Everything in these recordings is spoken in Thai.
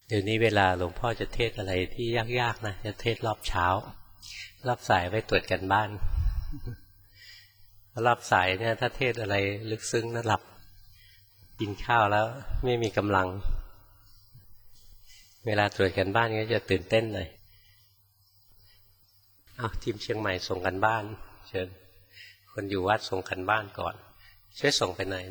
เดี๋ยวนี้เวลาหลวงพ่อจะเทศอะไรที่ยากๆนะจะเทศรอบเช้ารอบสายไว้ตรวจกันบ้านรอบสายเนี่ยถ้าเทศอะไรลึกซึ้งนะหลับกินข้าวแล้วไม่มีกำลังเวลาตรวจกันบ้านก็จะตื่นเต้นหน่อยทีมเชียงใหม่ส่งกันบ้านเชิญคนอยู่วัดส่งกันบ้านก่อนช่วยส่งไปหน่อย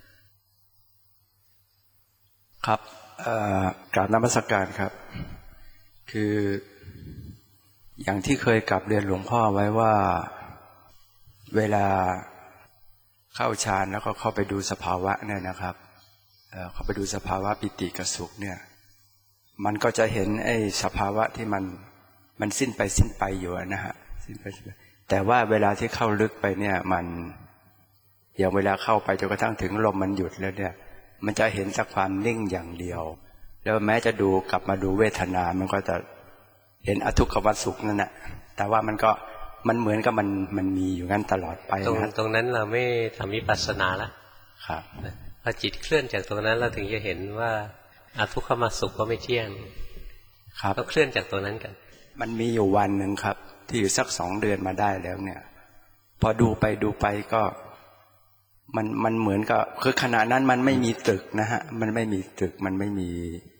นะครับกราบนมัสการครับคืออย่างที่เคยกลับเรียนหลวงพ่อไว้ว่าเวลาเข้าฌานแล้วก็เข้าไปดูสภาวะเนี่ยนะครับเข้าไปดูสภาวะปิติกับสุขเนี่ยมันก็จะเห็นไอ้สภาวะที่มันสิ้นไปอยู่นะฮะสิ้นไปแต่ว่าเวลาที่เข้าลึกไปเนี่ยมันอย่างเวลาเข้าไปจนกระทั่งถึงลมมันหยุดแล้วเนี่ยมันจะเห็นสักความนิ่งอย่างเดียวแล้วแม้จะดูกลับมาดูเวทนามันก็จะเห็นอทุกขมสุขนั่นแหละแต่ว่ามันเหมือนกับมันมีอยู่งั้นตลอดไปนะตรงนั้นเราไม่ทำวิปัสสนาละครับพอจิตเคลื่อนจากตรงนั้นเราถึงจะเห็นว่าอทุกขมสุขก็ไม่เที่ยงครับก็เคลื่อนจากตัวนั้นกันมันมีอยู่วันหนึ่งครับที่อยู่สัก2 เดือนมาได้แล้วเนี่ยพอดูไปก็มันเหมือนกับคือขณะนั้นมันไม่มีตึกนะฮะมันไม่มีตึกมันไม่มี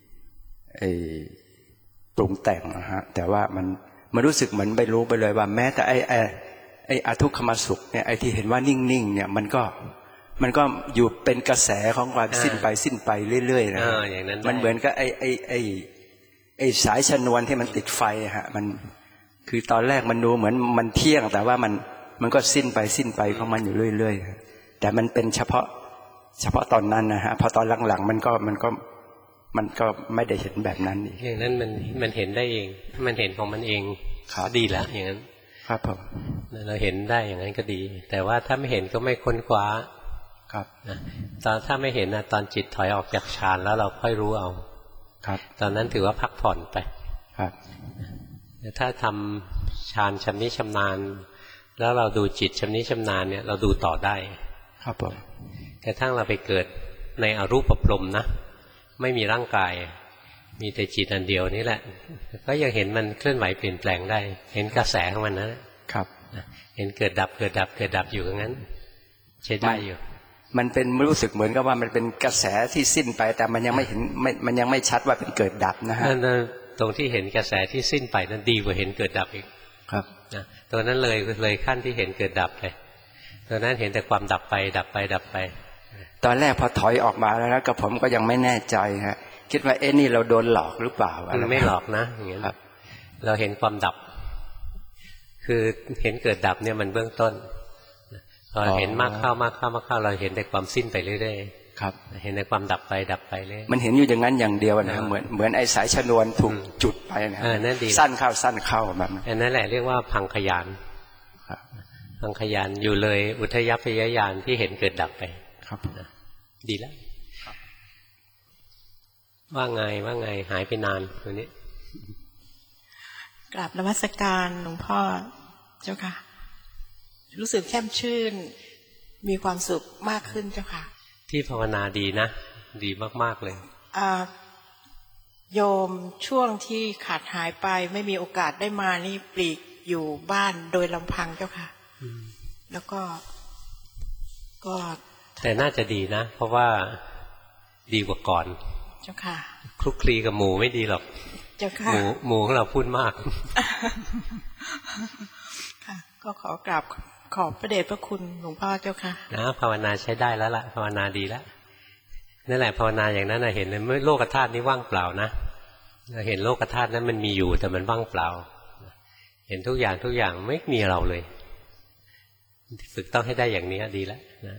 ปรุงแต่งนะฮะแต่ว่ามันรู้สึกเหมือนไปรู้ไปเลยว่าแม้แต่ไอ้อทุกขมสุขเนี่ยไอ้ที่เห็นว่านิ่งๆเนี่ยมันก็อยู่เป็นกระแสของความสิ้นไปเรื่อยๆนะมันเหมือนกับไอ้สายชนวนที่มันติดไฟฮะมันคือตอนแรกมันดูเหมือนมันเที่ยงแต่ว่ามันก็สิ้นไปของมันอยู่เรื่อยๆแต่มันเป็นเฉพาะตอนนั้นนะฮะพอตอนหลังๆมันก็ไม่ได้เห็นแบบนั้นอีกอย่างนั้นมันเห็นได้เองมันเห็นของมันเองดีแล้วอย่างนั้นครับผมเราเห็นได้อย่างนั้นก็ดีแต่ว่าถ้าไม่เห็นก็ไม่ค้นคว้าครับตอนถ้าไม่เห็นนะตอนจิตถอยออกจากฌานแล้วเราค่อยรู้เอาครับตอนนั้นถือว่าพักผ่อนไปครับแต่ถ้าทำฌานชำนิชำนาญแล้วเราดูจิตชำนิชำนาญเนี่ยเราดูต่อได้ครับผมกระทั่งเราไปเกิดในอรูปพรหมนะไม่มีร่างกายมีแต่จิตอันเดียวนี่แหละก็ยังเห็นมันเคลื่อนไหวเปลี่ยนแปลงได้เห็นกระแสของมันนะครับเห็นเกิดดับอยู่อย่างนั้นใช้ได้อยู่มันเป็นรู้สึกเหมือนกับว่ามันเป็นกระแสที่สิ้นไปแต่มันยังไม่เห็นมันยังไม่ชัดว่าเป็นเกิดดับนะฮะตรงที่เห็นกระแสที่สิ้นไปนั้นดีกว่าเห็นเกิดดับอีกครับนะตัวนั้นเลยขั้นที่เห็นเกิดดับเลยตัวนั้นเห็นแต่ความดับไปตอนแรกพอถอยออกมาแล้วนะกับผมก็ยังไม่แน่ใจฮะคิดว่านี่เราโดนหลอกหรือเปล่าไม่หลอกนะอย่างเงี้ยเราเห็นความดับคือเห็นเกิดดับเนี่ยมันเบื้องต้นพอเห็นมากเข้าเราเห็นแต่ความสิ้นไปเรื่อยๆครับเห็นแต่ความดับไปเรื่อยมันเห็นอยู่อย่างนั้นอย่างเดียวนะเหมือนไอ้สายชนวนถูกจุดไปนะนั่นดีสั้นเข้าแบบนั้นแหละเรียกว่าพังขยานพังขยานอยู่เลยอุทยัพยญาณที่เห็นเกิดดับไปครับดีแล้วว่าไงหายไปนานตัวนี้กราบนมัสการหลวงพ่อเจ้าค่ะรู้สึกแช่มชื่นมีความสุขมากขึ้นเจ้าค่ะที่ภาวนาดีนะดีมากๆเลยโยมช่วงที่ขาดหายไปไม่มีโอกาสได้มานี่ปลีกอยู่บ้านโดยลำพังเจ้าค่ะแล้วก็แต่น่าจะดีนะเพราะว่าดีกว่าก่อนเจ้าค่ะคลุกคลีกับหมู่ไม่ดีหรอกเจ้าค่ะหมู่ของเราพูดมากค่ะก็ขอกราบขอบพระเดชพระคุณหลวงพ่อเจ้าค่ะนะภาวนาใช้ได้แล้วล่ะภาวนาดีแล้วนั่นแหละภาวนาอย่างนั้นนะเห็นเลยโลกธาตุนี้ว่างเปล่านะเห็นโลกธาตุนั้นมันมีอยู่แต่มันว่างเปล่าเห็นทุกอย่างไม่มีเราเลยฝึกต้องให้ได้อย่างนี้ดีแล้วนะ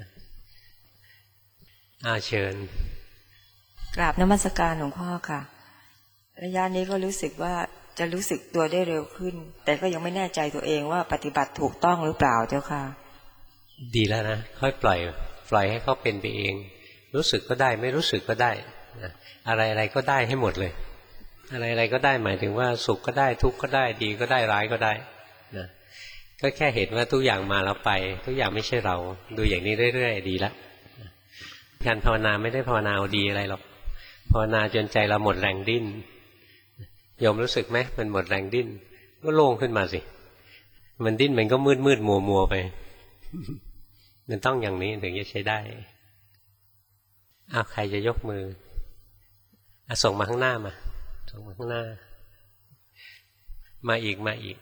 เชิญกราบนมัสการหลวงพ่อค่ะระยะนี้ก็รู้สึกว่าจะรู้สึกตัวได้เร็วขึ้นแต่ก็ยังไม่แน่ใจตัวเองว่าปฏิบัติถูกต้องหรือเปล่าเจ้าค่ะดีแล้วนะค่อยปล่อยให้เขาเป็นไปเองรู้สึกก็ได้ไม่รู้สึกก็ได้อะไรก็ได้ให้หมดเลยอะไรก็ได้หมายถึงว่าสุขก็ได้ทุกข์ก็ได้ดีก็ได้ร้ายก็ได้นะก็แค่เห็นว่าทุกอย่างมาแล้วไปทุกอย่างไม่ใช่เราดูอย่างนี้เรื่อยๆดีแล้วการภาวนาไม่ได้ภาวนาเอาดีอะไรหรอกภาวนาจนใจเราหมดแรงดิ้นโยมรู้สึกไหมมันหมดแรงดิ้นก็โล่งขึ้นมาสิมันดิ้นมันก็มืดมัวไปมันต้องอย่างนี้ถึงจะใช้ได้ใครจะยกมือส่งมาข้างหน้ามาส่งมาข้างหน้ามาอีก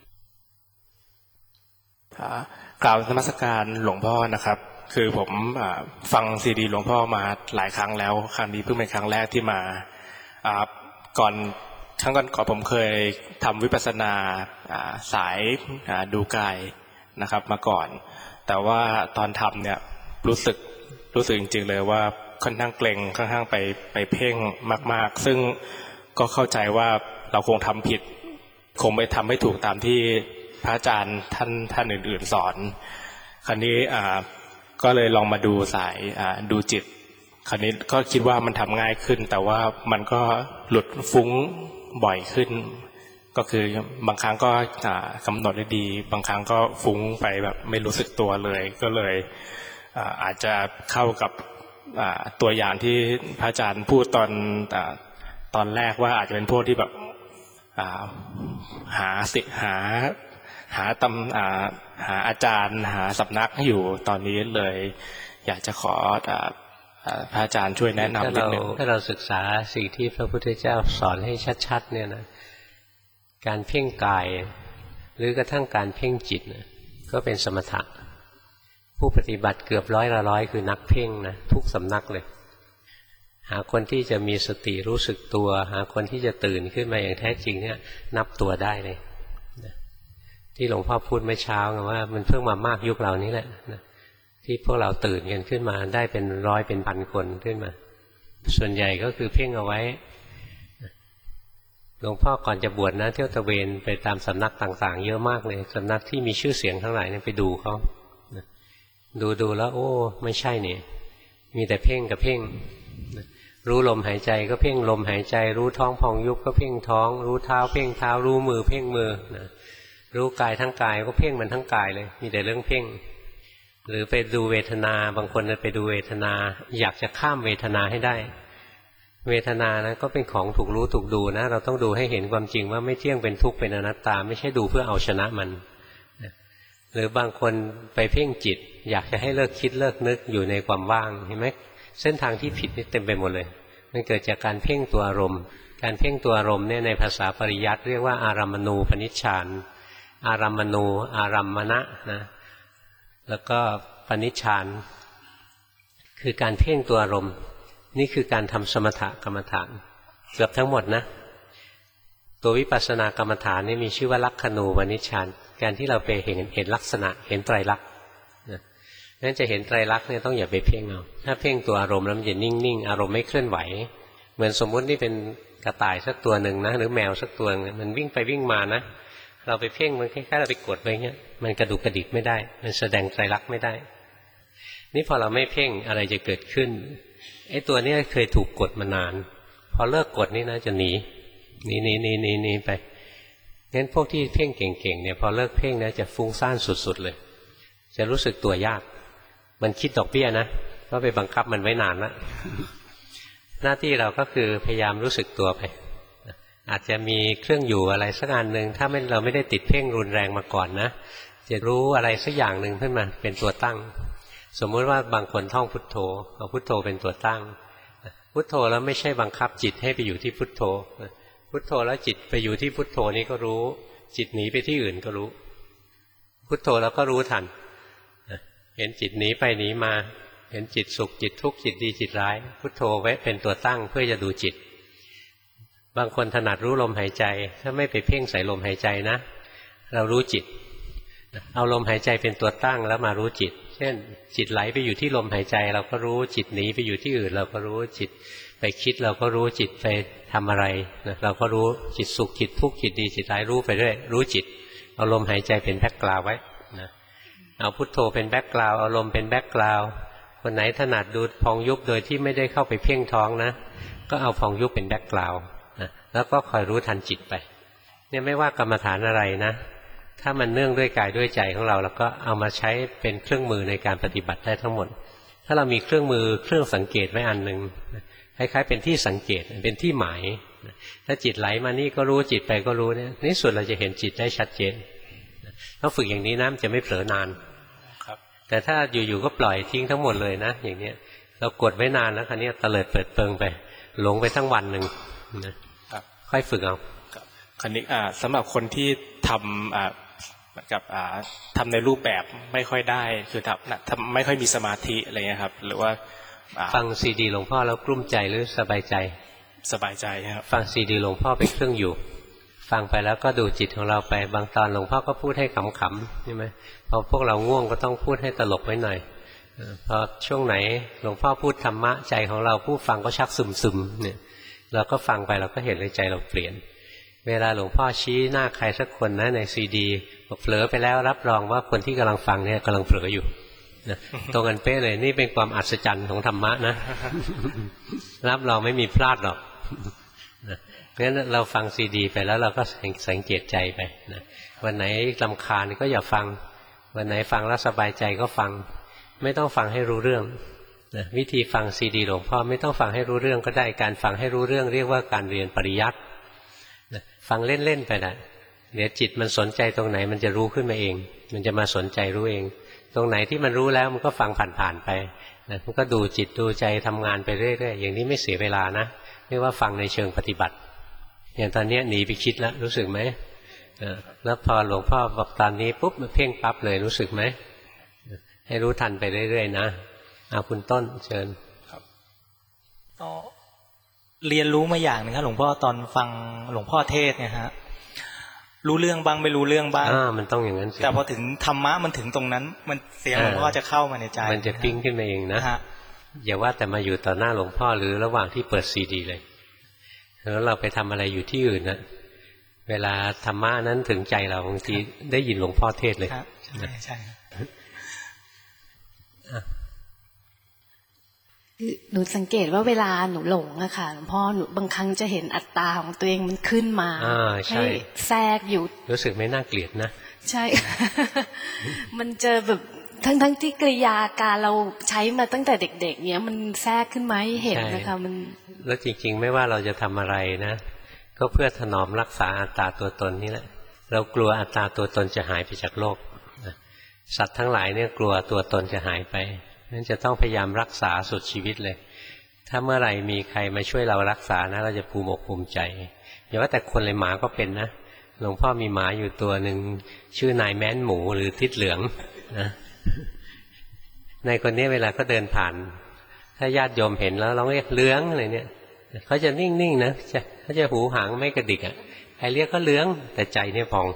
กล่าวนมัสการหลวงพ่อนะครับคือผมฟังซีดีหลวงพ่อมาหลายครั้งแล้วครั้งนี้เพิ่งเป็นครั้งแรกที่มาก่อนครั้งก่อนผมเคยทำวิปัสสนาสายดูกายนะครับมาก่อนแต่ว่าตอนทำเนี่ยรู้สึกจริงๆเลยว่าค่อนข้างเกร็งค่อนข้างไปเพ่งมากๆซึ่งก็เข้าใจว่าเราคงทำผิดคงไม่ทำไม่ถูกตามที่พระอาจารย์ท่านอื่นๆสอนคราวนี้ก็เลยลองมาดูสายดูจิตคราวนี้ก็คิดว่ามันทำง่ายขึ้นแต่ว่ามันก็หลุดฟุ้งบ่อยขึ้นก็คือบางครั้งก็กำหนดได้ดีบางครั้งก็ฟุ้งไปแบบไม่รู้สึกตัวเลยก็เลยอาจจะเข้ากับตัวอย่างที่พระอาจารย์พูดตอนแรกว่าอาจจะเป็นพวกที่แบบหาอาจารย์หาสำนักอยู่ตอนนี้เลยอยากจะขอพระอาจารย์ช่วยแนะนำนิดนึงถ้าเราศึกษาสิ่งที่พระพุทธเจ้าสอนให้ชัดๆเนี่ยนะการเพ่งกายหรือกระทั่งการเพ่งจิตนะก็เป็นสมถะผู้ปฏิบัติเกือบร้อยคือนักเพ่งนะทุกสำนักเลยหาคนที่จะมีสติรู้สึกตัวหาคนที่จะตื่นขึ้นมาอย่างแท้จริงเนี่ยนับตัวได้เลยที่หลวงพ่อพูดเมื่อเช้าว่ามันเพิ่งมามากยุคเรานี้แหละที่พวกเราตื่นกันขึ้นมาได้เป็นร้อยเป็นพันคนขึ้นมาส่วนใหญ่ก็คือเพ่งเอาไว้หลวงพ่อก่อนจะบวชนะเที่ยวตะเวนไปตามสำนักต่างๆเยอะมากเลยสำนักที่มีชื่อเสียงทั้งหลายเนี่ยไปดูเขาดูแล้วโอ้ไม่ใช่เนี่ยมีแต่เพ่งกับเพ่งรู้ลมหายใจก็เพ่งลมหายใจรู้ท้องพองยุบก็เพ่งท้องรู้เท้าเพ่งเท้ารู้มือเพ่งมือรู้กายทั้งกายก็เพ่งมันทั้งกายเลยมีแต่เรื่องเพ่งหรือไปดูเวทนาบางคนไปดูเวทนาอยากจะข้ามเวทนาให้ได้เวทนานะก็เป็นของถูกรู้ถูกดูนะเราต้องดูให้เห็นความจริงว่าไม่เที่ยงเป็นทุกข์เป็นอนัตตาไม่ใช่ดูเพื่อเอาชนะมันหรือบางคนไปเพ่งจิตอยากจะให้เลิกคิดเลิกนึกอยู่ในความว่างเห็นไหมเส้นทางที่ผิดนี่เต็มไปหมดเลยมันเกิดจากการเพ่งตัวอารมณ์การเพ่งตัวอารมณ์เนี่ยในภาษาปริยัติเรียกว่าอารัมมณูปนิชฌานอารัมมณูอารัมมณะนะแล้วก็ปนิชฌานคือการเพ่งตัวอารมณ์นี่คือการทำสมถกรรมฐานเกือบทั้งหมดนะตัววิปัสสนากรรมฐานนี่มีชื่อว่าลักขณูปนิชฌานการที่เราไปเห็นลักษณะเห็นไตรลักษณ์นั่นจะเห็นไตรลักษณ์เนี่ยต้องอย่าไปเพ่งเอาถ้าเพ่งตัวอารมณ์แล้วมันจะนิ่งๆอารมณ์ไม่เคลื่อนไหวเหมือนสมมุตินี่เป็นกระต่ายสักตัวหนึ่งนะหรือแมวสักตัวนึงมันวิ่งไปวิ่งมานะเราไปเพ่งมันคล้ายๆเราไปกดไปเงี้ยมันกระดุกกระดิกไม่ได้มันแสดงไตรลักษณ์ไม่ได้นี่พอเราไม่เพ่งอะไรจะเกิดขึ้นไอ้ตัวนี้เคยถูกกดมานานพอเลิกกดนี่นะจะหนีไปงั้นพวกที่เพ่งเก่งๆเนี่ยพอเลิกเพ่งนะจะฟุ้งซ่านสุดๆเลยจะรู้สึกตัวยากมันคิดดอกเบี้ยนะก็ไปบังคับมันไว้นานแล้วหน้าที่เราก็คือพยายามรู้สึกตัวไปอาจจะมีเครื่องอยู่อะไรสักอันหนึ่งถ้าเราไม่ได้ติดเพ่งรุนแรงมาก่อนนะจะรู้อะไรสักอย่างหนึ่งขึ้นมาเป็นตัวตั้งสมมุติว่าบางคนท่องพุทโธเอาพุทโธเป็นตัวตั้งพุทโธแล้วไม่ใช่บังคับจิตให้ไปอยู่ที่พุทโธพุทโธแล้วจิตไปอยู่ที่พุทโธนี้ก็รู้จิตหนีไปที่อื่นก็รู้พุทโธแล้วก็รู้ทันเห็นจิตหนีไปหนีมาเห็นจิตสุขจิตทุกข์จิตดีจิตร้ายพุทโธไว้เป็นตัวตั้งเพื่อจะดูจิตบางคนถนัดรู้ลมหายใจถ้าไม่ไปเพ่งใส่ลมหายใจนะเรารู้จิตเอาลมหายใจเป็นตัวตั้งแล้วมารู้จิตเช่นจิตไหลไปอยู่ที่ลมหายใจเราก็รู้จิตหนีไปอยู่ที่อื่นเราก็รู้จิตไปคิดเราก็รู้จิตไปทำอะไรนะเราก็รู้จิตสุขจิตทุกข์จิตดีจิตร้ายรู้ไปเรื่อยรู้จิตเอาลมหายใจเป็นแบ็คกราวด์ไว้นะเอาพุทโธเป็นแบ็คกราวด์เอาลมเป็นแบ็คกราวด์คนไหนถนัดดูพองยุบโดยที่ไม่ได้เข้าไปเพ่งท้องนะก็เอาพองยุบเป็นแบ็คกราวด์นะแล้วก็คอยรู้ทันจิตไปเนี่ยไม่ว่ากรรมฐานอะไรนะถ้ามันเนื่องด้วยกายด้วยใจของเราแล้วก็เอามาใช้เป็นเครื่องมือในการปฏิบัติได้ทั้งหมดถ้าเรามีเครื่องมือเครื่องสังเกตไว้อันหนึ่งคล้ายๆเป็นที่สังเกตเป็นที่หมายถ้าจิตไหลมานี่ก็รู้จิตไปก็รู้เนี่ยในสุดเราจะเห็นจิตได้ชัดเจนต้องฝึกอย่างนี้นะมันจะไม่เผลอนานแต่ถ้าอยู่ๆก็ปล่อยทิ้งทั้งหมดเลยนะอย่างนี้เรากดไว้นานแล้วคันนี้เตลิดเปิดเปิงไปหลงไปทั้งวันหนึ่งนะค่อยฝึกเอาคันนี้สำหรับคนที่ทำกับทำในรูปแบบไม่ค่อยได้คือทำไม่ค่อยมีสมาธิอะไรเงี้ยครับหรือว่าฟังซีดีหลวงพ่อแล้วกลุ้มใจหรือสบายใจสบายใจครับฟังซีดีหลวงพ่อเป็นเครื่องอยู่ฟังไปแล้วก็ดูจิตของเราไปบางตอนหลวงพ่อก็พูดให้ขำๆใช่ไหมพอพวกเราง่วงก็ต้องพูดให้ตลกไว้หน่อยพอช่วงไหนหลวงพ่อพูดธรรมะใจของเราผู้ฟังก็ชักซึมๆเนี่ยเราก็ฟังไปเราก็เห็นเลยใจเราเปลี่ยนเวลาหลวงพ่อชี้หน้าใครสักคนนะในซีดีบอกเผลอไปแล้วรับรองว่าคนที่กำลังฟังเนี่ยกำลังเผลออยู่นะตรงกันเป๊ะเลยนี่เป็นความอัศจรรย์ของธรรมะนะ รับรองไม่มีพลาดหรอกนะเพราะฉะนั้นเราฟังซีดีไปแล้วเราก็สังเกตใจไปนะวันไหนรำคาญก็อย่าฟังวันไหนฟังแล้วสบายใจก็ฟังไม่ต้องฟังให้รู้เรื่องนะวิธีฟังซีดีหลวงพ่อไม่ต้องฟังให้รู้เรื่องก็ได้การฟังให้รู้เรื่องเรียกว่าการเรียนปริยัตินะฟังเล่นๆไปนะเดี๋ยวจิตมันสนใจตรงไหนมันจะรู้ขึ้นมาเองมันจะมาสนใจรู้เองตรงไหนที่มันรู้แล้วมันก็ฟังผ่านๆไปนะมันก็ดูจิตดูใจทำงานไปเรื่อยๆอย่างนี้ไม่เสียเวลานะเรียกว่าฟังในเชิงปฏิบัติอย่างตอนนี้หนีไปคิดแล้วรู้สึกไหมแล้วพอหลวงพ่อบอกตอนนี้ปุ๊บมันเพ่งปั๊บเลยรู้สึกไหมให้รู้ทันไปเรื่อยๆนะเอาคุณต้นเชิญครับเรียนรู้มาอย่างนึงครับหลวงพ่อตอนฟังหลวงพ่อเทศเนี่ยฮะรู้เรื่องบ้างไม่รู้เรื่องบ้างมันต้องอย่างนั้นสิแต่พอถึงธรรมะมันถึงตรงนั้นมันเสียงหลวงพ่อจะเข้ามาในใจมันจะปิ้งขึ้นมาเองนะอย่าว่าแต่มาอยู่ต่อหน้าหลวงพ่อหรือระหว่างที่เปิดซีดีเลยแล้วเราไปทำอะไรอยู่ที่อื่นนะเวลาธรรมะนั้นถึงใจเราบางทีได้ยินหลวงพ่อเทศเลยใช่หนูสังเกตว่าเวลาหนูหลงอะค่ะหลวงพ่อหนูบางครั้งจะเห็นอัตตาของตัวเองมันขึ้นมาให้แทรกอยู่รู้สึกไม่น่าเกลียดนะใช่ มันเจอแบบทั้งที่กริยาการเราใช้มาตั้งแต่เด็กๆเนี้ยมันแทรกขึ้นมาให้เห็นนะคะมันแล้วจริงๆไม่ว่าเราจะทำอะไรนะก็เพื่อถนอมรักษาอัตตาตัวตนนี่แหละเรากลัวอัตตาตัวตนจะหายไปจากโลกสัตว์ทั้งหลายเนี่ยกลัวตัวตนจะหายไปนั้นจะต้องพยายามรักษาสุดชีวิตเลยถ้าเมื่อไหร่มีใครมาช่วยเรารักษานะเราจะภูมิอกภูมิใจอย่าว่าแต่คนเลยหมาก็เป็นนะหลวงพ่อมีหมาอยู่ตัวหนึ่งชื่อนายแม้นหมูหรือทิศเหลืองนะในคนนี้เวลาก็เดินผ่านถ้าญาติโยมเห็นแล้วร้องเรียกเหลืองอะไรเนี่ยเขาจะนิ่งๆนะเขาจะหูหางไม่กระดิกอ่ะใครเรียกก็เหลืองแต่ใจเนี่ยพอง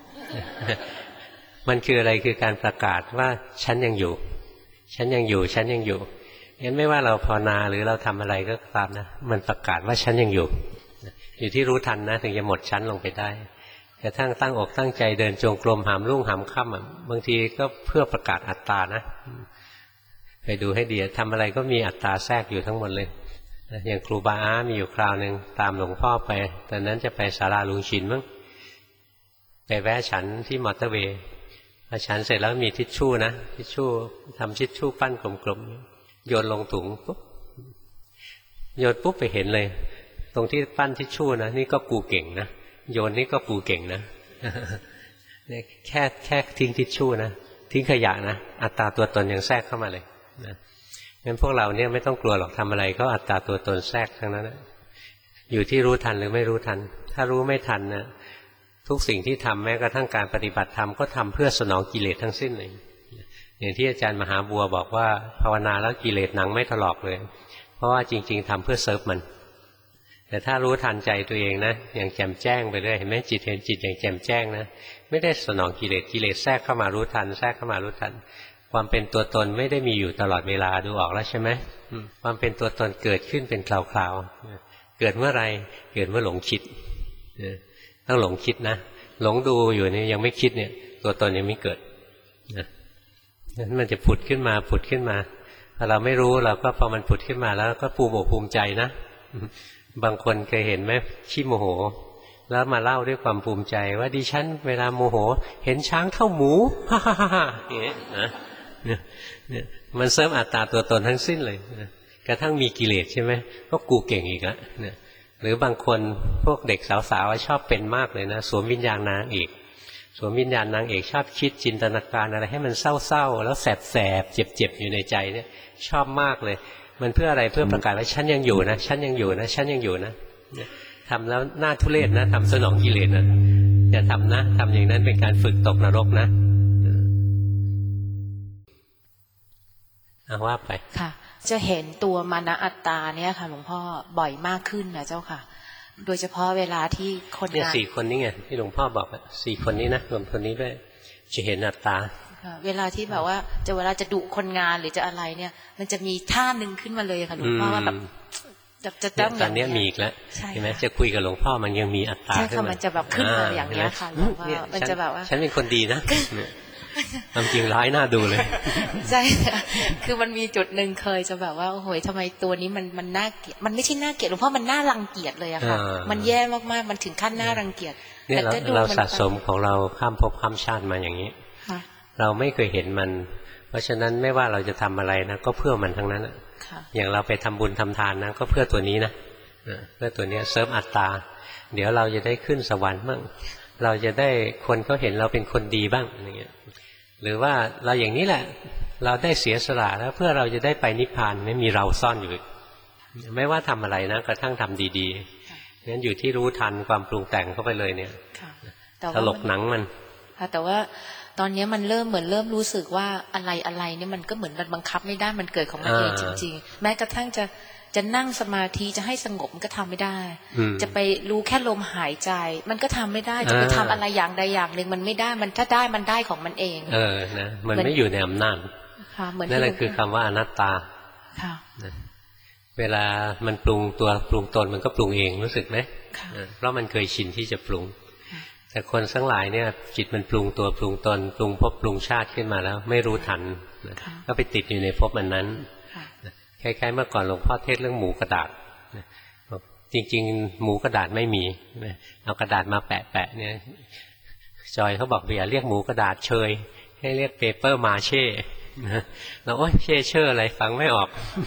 มันคืออะไรคือการประกาศว่าฉันยังอยู่ฉันยังอยู่ฉันยังอยู่งั้นไม่ว่าเราภาวนาหรือเราทำอะไรก็ตามนะมันประกาศว่าฉันยังอยู่อยู่ที่รู้ทันนะถึงจะหมดชั้นลงไปได้กระทั่งตั้งอกตั้งใจเดินจงกรมหามรุ่งหามค่ำบางทีก็เพื่อประกาศอัตตานะไปดูให้ดีทำอะไรก็มีอัตตาแทรกอยู่ทั้งหมดเลยอย่างครูบาอามีอยู่คราวหนึ่งตามหลวงพ่อไปตอนนั้นจะไปศาลาลุงชินมั้งไปแวะฉันที่มอเตอร์เวย์พอฉันเสร็จแล้วมีทิชชู่นะทิชชู่ทำทิชชู่ปั้นกลมๆโยนลงถุงปุ๊บโยนปุ๊บไปเห็นเลยตรงที่ปั้นทิชชู่นะนี่ก็กูเก่งนะโยนนี่ก็กูเก่งนะแค่ทิ้งทิชชู่นะทิ้งขยะนะอัตตาตัวตนยังแทรกเข้ามาเลยนะงั้นพวกเราเนี่ยไม่ต้องกลัวหรอกทำอะไรก็อัตตาตัวตนแทรกทั้งนั้นนะอยู่ที่รู้ทันหรือไม่รู้ทันถ้ารู้ไม่ทันนะทุกสิ่งที่ทำแม้กระทั่งการปฏิบัติธรรมก็ทำเพื่อสนองกิเลสทั้งสิ้นเลยอย่างที่อาจารย์มหาบัวบอกว่าภาวนาแล้วกิเลสหนังไม่ถลอกเลยเพราะว่าจริงๆทำเพื่อเซิร์ฟมันแต่ถ้ารู้ทันใจตัวเองนะอย่างแจ่มแจ้งไปเรื่อยเห็นไหมจิตเห็นจิตอย่างแจ่มแจ้งนะไม่ได้สนองกิเลสกิเลสแทรกเข้ามารู้ทันแทรกเข้ามารู้ทันความเป็นตัวตนไม่ได้มีอยู่ตลอดเวลาดูออกแล้วใช่ไหมความเป็นตัวตนเกิดขึ้นเป็นคราวๆเกิดเมื่อไรเกิดเมื่อหลงคิดต้องหลงคิดนะหลงดูอยู่นี่ยังไม่คิดเนี่ยตัวตนยังไม่เกิดนะนั้นมันจะผุดขึ้นมาผุดขึ้นมาพอเราไม่รู้เราก็พอมันผุดขึ้นมาแล้วก็ภูมิอกภูมิใจนะบางคนเคยเห็นไหมขี้โมโหแล้วมาเล่าด้วยความภูมิใจว่าดิฉันเวลาโมโหเห็นช้างเท่าหมูฮ่าฮ่าฮ่าอย่างนี้นะเนี่ยมันเสริมอัตตาตัวตนทั้งสิ้นเลยนะกระทั่งมีกิเลสใช่ไหมก็กูเก่งอีกแล้วเนี่ยหรือบางคนพวกเด็กสาวๆชอบเป็นมากเลยนะสวมวิญญาณนางเอกสวมวิญญาณนางเอกชอบคิดจินตนาการอะไรให้มันเศร้าๆแล้วแสบๆเจ็บๆอยู่ในใจเนี่ยชอบมากเลยมันเพื่ออะไรเพื่อประกาศว่าฉันยังอยู่นะฉันยังอยู่นะฉันยังอยู่นะทำแล้วน่าทุเรศนะทำสนองกิเลสนะอย่าทำนะทำอย่างนั้นเป็นการฝึกตกนรกนะว่าไปค่ะจะเห็นตัวมานะอัตตาเนี่ยค่ะหลวงพ่อบ่อยมากขึ้นนะเจ้าค่ะโดยเฉพาะเวลาที่คนเนี่ย4 คนนี้ไงที่หลวงพ่อบอก4 คนนี้นะรวมคนนี้ด้วยจะเห็นอัตตาเวลาที่แบบว่าเวลาจะดุคนงานหรือจะอะไรเนี่ยมันจะมีท่านึงขึ้นมาเลยค่ะหลวงพ่อว่าแบบจะต้องตอนนี้มีอีกแล้วใช่ไหมจะคุยกับหลวงพ่อมันยังมีอัตตาใช่ค่ะมันจะแบบขึ้นมาอย่างนี้ค่ะหลวงพ่อมันจะแบบว่าฉันเป็นคนดีนะความจริงร้ายน่าดูเลยใช่คือมันมีจุดหนึ่งเคยจะแบบว่าโอ้โหทำไมตัวนี้มันน่าเกลียดมันไม่ใช่น่าเกลียดหลวงพ่อมันน่ารังเกียจเลยอะค่ะมันแย่มากๆมันถึงขั้นน่ารังเกียจเนี่ยเราสะสมของเราข้ามภพข้ามชาติมาอย่างนี้เราไม่เคยเห็นมันเพราะฉะนั้นไม่ว่าเราจะทำอะไรนะก็เพื่อมันทั้งนั้นอย่างเราไปทำบุญทำทานนะก็เพื่อตัวนี้นะเพื่อตัวนี้เสริมอัตตาเดี๋ยวเราจะได้ขึ้นสวรรค์บ้างเราจะได้คนเขาเห็นเราเป็นคนดีบ้างอย่างเงี้ยหรือว่าเราอย่างนี้แหละเราได้เสียสละแล้วเพื่อเราจะได้ไปนิพพานไม่มีเราซ่อนอยู่ไม่ว่าทำอะไรนะกระทั่งทำดีๆงั้นอยู่ที่รู้ทันความปรุงแต่งเข้าไปเลยเนี่ยตลกหนังมันแต่ว่าตอนนี้มันเริ่มรู้สึกว่าอะไรเนี่ยมันก็เหมือนมันบังคับไม่ได้มันเกิดของมันเองจริงๆแม้กระทั่งจะนั่งสมาธิจะให้สงบมันก็ทำไม่ได้จะไปรู้แค่ลมหายใจมันก็ทำไม่ได้จะไปทำอะไรอย่างใดอย่างหนึ่งมันไม่ได้มันถ้าได้มันได้ของมันเองนะมันไม่อยู่ในอำนาจนั่นแหละคือคำว่าอนัตตาเวลามันปรุงตัวปรุงตนมันก็ปรุงเองรู้สึกไหมเพราะมันเคยชินที่จะปรุงแต่คนทั้งหลายเนี่ยจิตมันปรุงตัวปรุงตนปรุงภพปรุงชาติขึ้นมาแล้วไม่รู้ทันก็ไปติดอยู่ในภพอันนั้นคล้ายๆเมื่อก่อนหลวงพ่อเทศเรื่องหมูกระดาษจริงๆหมูกระดาษไม่มีเอากระดาษมาแปะๆเนี่ยจอยเขาบอกอย่าเรียกหมูกระดาษเชยให้เรียกเปเปอร์มาเช่เราโอ๊ยเช่อะไรฟังไม่ออก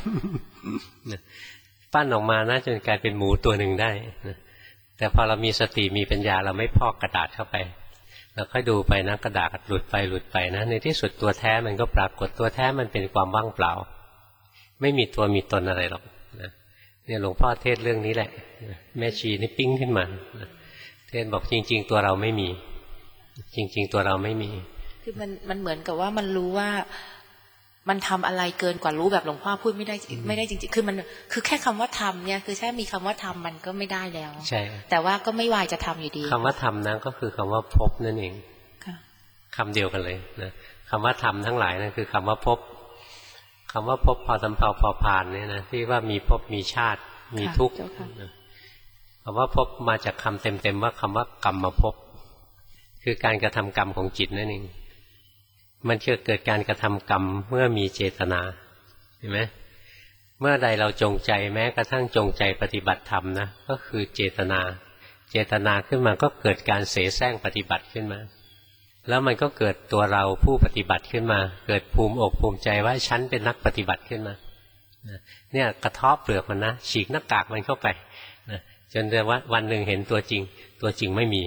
ปั้นออกมานะจนกลายเป็นหมูตัวหนึ่งได้แต่พอเรามีสติมีปัญญาเราไม่พอกกระดาษเข้าไปเราค่อยดูไปนะกระดาษหลุดไปนะในที่สุดตัวแท้มันก็ปรากฏตัวแท้มันเป็นความว่างเปล่าไม่มีตัวมีตนอะไรหรอกนะเนี่ยหลวงพ่อเทศเรื่องนี้แหละแม่ชีนี่ปิ้งขึ้นมาเทศบอกจริงๆตัวเราไม่มีจริงๆตัวเราไม่มีคือมันเหมือนกับว่ามันรู้ว่ามันทำอะไรเกินกว่ารู้แบบหลวงพ่อพูดไม่ได้จริงๆคือมันคือแค่คำว่าทำเนี่ยคือแค่มีคำว่าทำมันก็ไม่ได้แล้วใช่แต่ว่าก็ไม่วายจะทำอยู่ดีคำว่าทำนั้นก็คือคำว่าพบนั่นเองคำเดียวกันเลยนะคำว่าทำทั้งหลายนั่นคือคำว่าพบคำว่าพบพอสำเพาพอผ่านเนี่ยนะที่ว่ามีพบมีชาติมีทุกข์คำว่าพบมาจากคำเต็มๆว่าคำว่ากรรมภพคือการกระทำกรรมของจิตนั่นเองมันเกิดการกระทำกรรมเมื่อมีเจตนาเห็นไหมเมื่อใดเราจงใจแม้กระทั่งจงใจปฏิบัติธรรมนะก็คือเจตนาขึ้นมาก็เกิดการเสแสร้งปฏิบัติขึ้นมาแล้วมันก็เกิดตัวเราผู้ปฏิบัติขึ้นมาเกิดภูมิอกภูมิใจว่าฉันเป็นนักปฏิบัติขึ้นมาเนี่ยกระทบเปลือกมันนะฉีกหน้ากากมันเข้าไปจนว่าวันหนึ่งเห็นตัวจริงไม่มี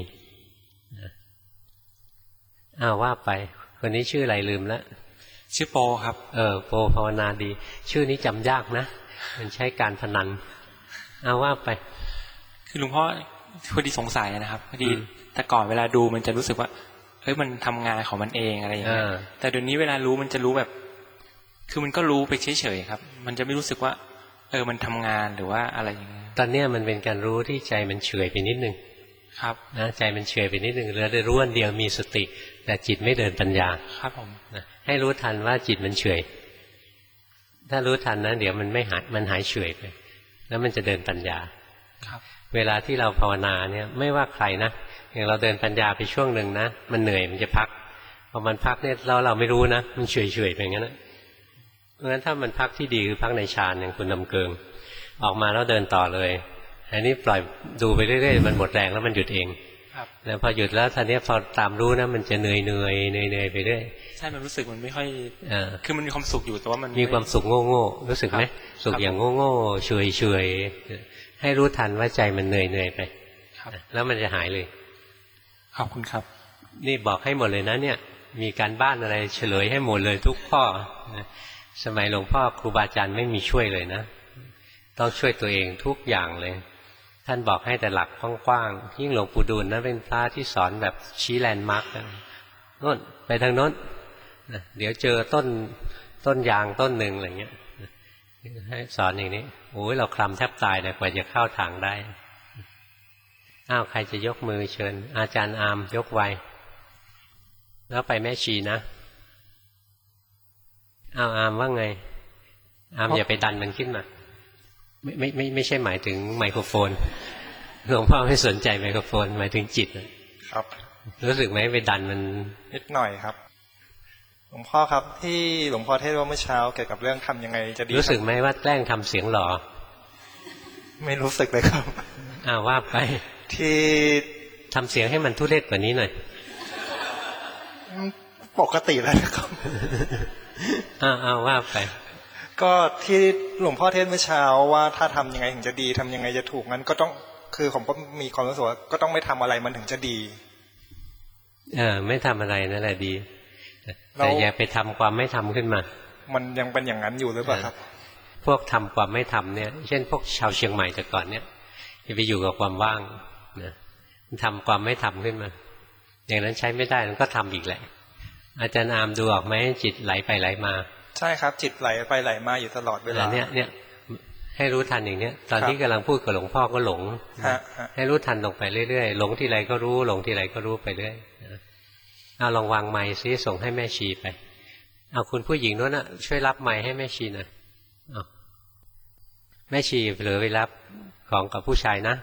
ว่าไปคนนี้ชื่ออะไรลืมแล้วชื่อโปครับโปภาวนาดีชื่อนี้จำยากนะมันใช้การพนันว่าไปคือหลวงพ่อพอดีสงสัยนะครับพอดีแต่ก่อนเวลาดูมันจะรู้สึกว่าเฮ้ยมันทำงานของมันเองอะไรอย่างเงี้ยแต่เดี๋ยวนี้เวลารู้มันจะรู้แบบคือมันก็รู้ไปเฉยๆครับมันจะไม่รู้สึกว่ามันทำงานหรือว่าอะไรอย่างเงี้ยตอนนี้มันเป็นการรู้ที่ใจมันเฉยไปนิดนึงครับนะใจมันเฉยไปนิดนึงเราได้รู้อันเดียวมีสติแต่จิตไม่เดินปัญญาครับผมให้รู้ทันว่าจิตมันเฉยถ้ารู้ทันนะเดี๋ยวมันไม่หายมันหายเฉยไปแล้วมันจะเดินปัญญาครับเวลาที่เราภาวนาเนี่ยไม่ว่าใครนะอย่างเราเดินปัญญาไปช่วงหนึ่งนะมันเหนื่อยมันจะพักพอมันพักเนี่ยเราไม่รู้นะมันเฉยๆไปอย่างนั้นนะเพราะฉะนั้นถ้ามันพักที่ดีคือพักในฌานอย่างคุณนำเกิงออกมาแล้วเดินต่อเลยอันนี้ปล่อยดูไปเรื่อยๆมันหมดแรงแล้วมันหยุดเองแล้วพอหยุดแล้วทีนี้พอตามรู้นะมันจะเหนื่อยไปเรื่อยใช่มันรู้สึกมันไม่ค่อยคือมันมีความสุขอยู่แต่ว่ามันมีความสุขโง่รู้สึกไหมสุขอย่างโง่เฉยให้รู้ทันว่าใจมันเหนื่อยไปแล้วมันจะหายเลยขอบคุณครับนี่บอกให้หมดเลยนะเนี่ยมีการบ้านอะไรเฉลยให้หมดเลยทุกข้อสมัยหลวงพ่อครูบาอาจารย์ไม่มีช่วยเลยนะต้องช่วยตัวเองทุกอย่างเลยท่านบอกให้แต่หลักกว้างๆยิ่งหลวงปู่ดูลนะเป็นพระที่สอนแบบชี้แลนด์มาร์กโน่นไปทางโน้นเดี๋ยวเจอต้นยางต้นหนึ่งอะไรเงี้ยให้สอนอย่างนี้โอ้ยเราคลำแทบตายนะกว่าจะเข้าทางได้อ้าวใครจะยกมือเชิญอาจารย์อามยกไวแล้วไปแม่ชีนะอ้าวอามว่าไงอามอย่าไปดันมันขึ้นมาไม่ใช่หมายถึงไมโครโฟนหลวงพ่อไม่สนใจไมโครโฟนหมายถึงจิตครับรู้สึกไหมไปดันมันนิดหน่อยครับหลวงพ่อครับที่หลวงพ่อเทศน์ว่าเมื่อเช้าเกี่ยวกับเรื่องทำยังไงจะดีรู้สึกไหมว่าแกล้งทำเสียงหล่อไม่รู้สึกเลยครับว่าไปที่ทำเสียงให้มันทุเรศกว่านี้หน่อยปกติแล้วนะครับว่าไปก็ที่หลวงพ่อเทศน์เมื่อเช้าว่าถ้าทำยังไงถึงจะดีทำยังไงจะถูกงั้นก็ต้องคือผมก็มีความรู้สึกว่าก็ต้องไม่ทำอะไรมันถึงจะดีไม่ทำอะไรนั่นแหละดีแต่อย่าไปทำความไม่ทำขึ้นมามันยังเป็นอย่างนั้นอยู่หรือเปล่าครับพวกทำความไม่ทำเนี่ยเช่นพวกชาวเชียงใหม่แต่ก่อนเนี่ยจะไปอยู่กับความว่างนะทำความไม่ทำขึ้นมาอย่างนั้นใช้ไม่ได้มันก็ทำอีกแหละอาจารย์อามดูออกไหมจิตไหลไปไหลมาใช่ครับจิตไหลไปไหลมาอยู่ตลอดเวลาเนี่ยให้รู้ทันอย่างเนี้ยตอนที่กำลังพูดกับหลวงพ่อก็หลงให้รู้ทันลงไปเรื่อยๆหลงที่ไรก็รู้หลงที่ไรก็รู้ไปเรื่อยเอาลองวางไมค์ซิส่งให้แม่ชีไปเอาคุณผู้หญิงนู้นน่ะช่วยรับไมค์ให้แม่ชีหน่อยแม่ชีเผลอไปรับของกับผู้ชายนะ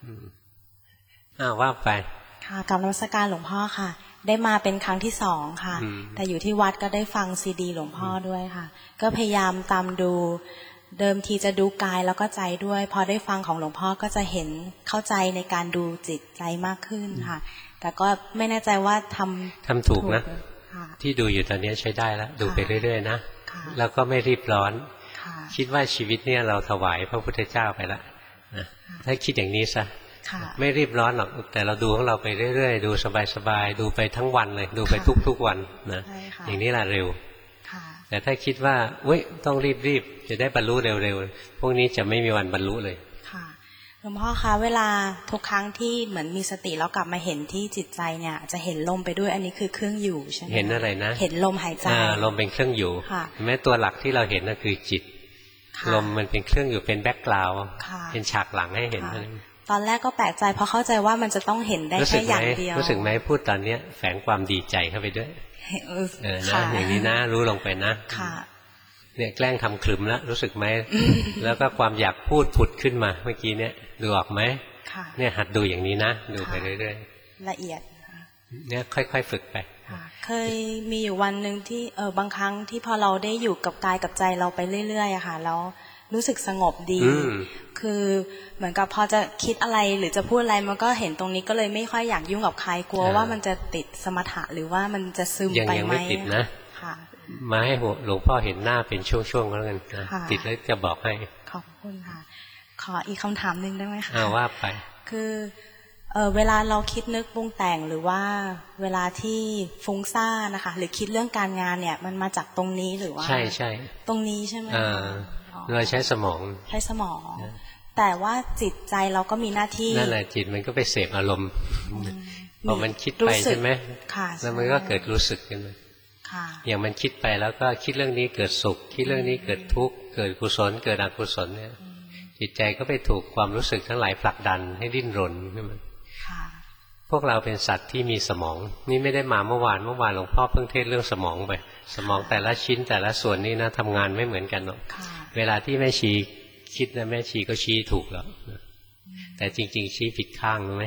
ว่าไปค่ะกราบนมัสการหลวงพ่อค่ะได้มาเป็นครั้งที่2ค่ะแต่อยู่ที่วัดก็ได้ฟังซีดีหลวงพ่อด้วยค่ะก็พยายามตามดูเดิมทีจะดูกายแล้วก็ใจด้วยพอได้ฟังของหลวงพ่อก็จะเห็นเข้าใจในการดูจิตใจมากขึ้นค่ะแต่ก็ไม่แน่ใจว่าทำถูกนะที่ดูอยู่ตอนนี้ใช้ได้แล้วดูไปเรื่อยๆนะแล้วก็ไม่รีบร้อนคิดว่าชีวิตเนี่ยเราถวายพระพุทธเจ้าไปแล้วถ้าคิดอย่างนี้ซะไม่รีบร้อนหรอกแต่เราดูของเราไปเรื่อยๆดูสบายๆดูไปทั้งวันเลยดูไปทุกๆวันนะอย่างนี้แหละเร็วแต่ถ้าคิดว่าต้องรีบจะได้บรรลุเร็วๆพวกนี้จะไม่มีวันบรรลุเลยค่ะหลวงพ่อคะเวลาทุกครั้งที่เหมือนมีสติแล้วกลับมาเห็นที่จิตใจเนี่ยจะเห็นลมไปด้วยอันนี้คือเครื่องอยู่ใช่ไหมเห็นอะไรนะเห็นลมหายใจลมเป็นเครื่องอยู่แม้ตัวหลักที่เราเห็นนั่นคือจิตลมมันเป็นเครื่องอยู่เป็นแบ็กกราวด์เป็นฉากหลังให้เห็นตอนแรกก็แปลกใจเพราะเข้าใจว่ามันจะต้องเห็นได้แค่อย่างเดียวรู้สึกไหมพูดตอนนี้แฝงความดีใจเข้าไปด้วยนะอย่างนี้นะรู้ลงไปนะเนี่ยแกล้งทำคลึมแล้วรู้สึกไหมแล้วก็ความอยากพูดผุดขึ้นมาเมื่อกี้เนี่ยดูออกไหมเนี่ยหัดดูอย่างนี้นะดูไปเรื่อยๆละเอียดเนี่ยค่อยๆฝึกไปเคยมีอยู่วันหนึ่งที่บางครั้งที่พอเราได้อยู่กับกายกับใจเราไปเรื่อยๆอะค่ะแล้วรู้สึกสงบดีคือเหมือนกับพอจะคิดอะไรหรือจะพูดอะไรมันก็เห็นตรงนี้ก็เลยไม่ค่อยอยากยุ่งกับใครกลัวว่ามันจะติดสมถะหรือว่ามันจะซึมไปไหมยังไม่ติดนะมาให้หลวงพ่อเห็นหน้าเป็นช่วงๆแล้วกันนะติดแล้วจะบอกให้ขอบคุณค่ะขออีกคำถามนึงได้ไหมคะว่าไปคือเวลาเราคิดนึกปรุงแต่งหรือว่าเวลาที่ฟุ้งซ่านนะคะหรือคิดเรื่องการงานเนี่ยมันมาจากตรงนี้หรือว่าใช่ตรงนี้ใช่ไหมเราใช้สมองแต่ว่าจิตใจเราก็มีหน้าที่นั่นแหละจิตมันก็ไปเสพอารมณ์พอมันคิดไปใช่ไหมแล้วมันก็เกิดรู้สึกขึ้นมาอย่างมันคิดไปแล้วก็คิดเรื่องนี้เกิดสุขคิดเรื่องนี้เกิดทุกข์เกิดกุศลเกิดอกุศลเนี่ยจิตใจก็ไปถูกความรู้สึกทั้งหลายผลักดันให้ดิ้นรนขึ้นมาพวกเราเป็นสัตว์ที่มีสมองนี่ไม่ได้มาเมื่อวานหลวงพ่อเพิ่งเทศเรื่องสมองไปสมองแต่ละชิ้นแต่ละส่วนนี่นะทำงานไม่เหมือนกันหรอกเวลาที่แม่ชีคิดนะแม่ชีก็ชี้ถูกแล้วแต่จริงๆชี้ผิดข้างรู้ไหม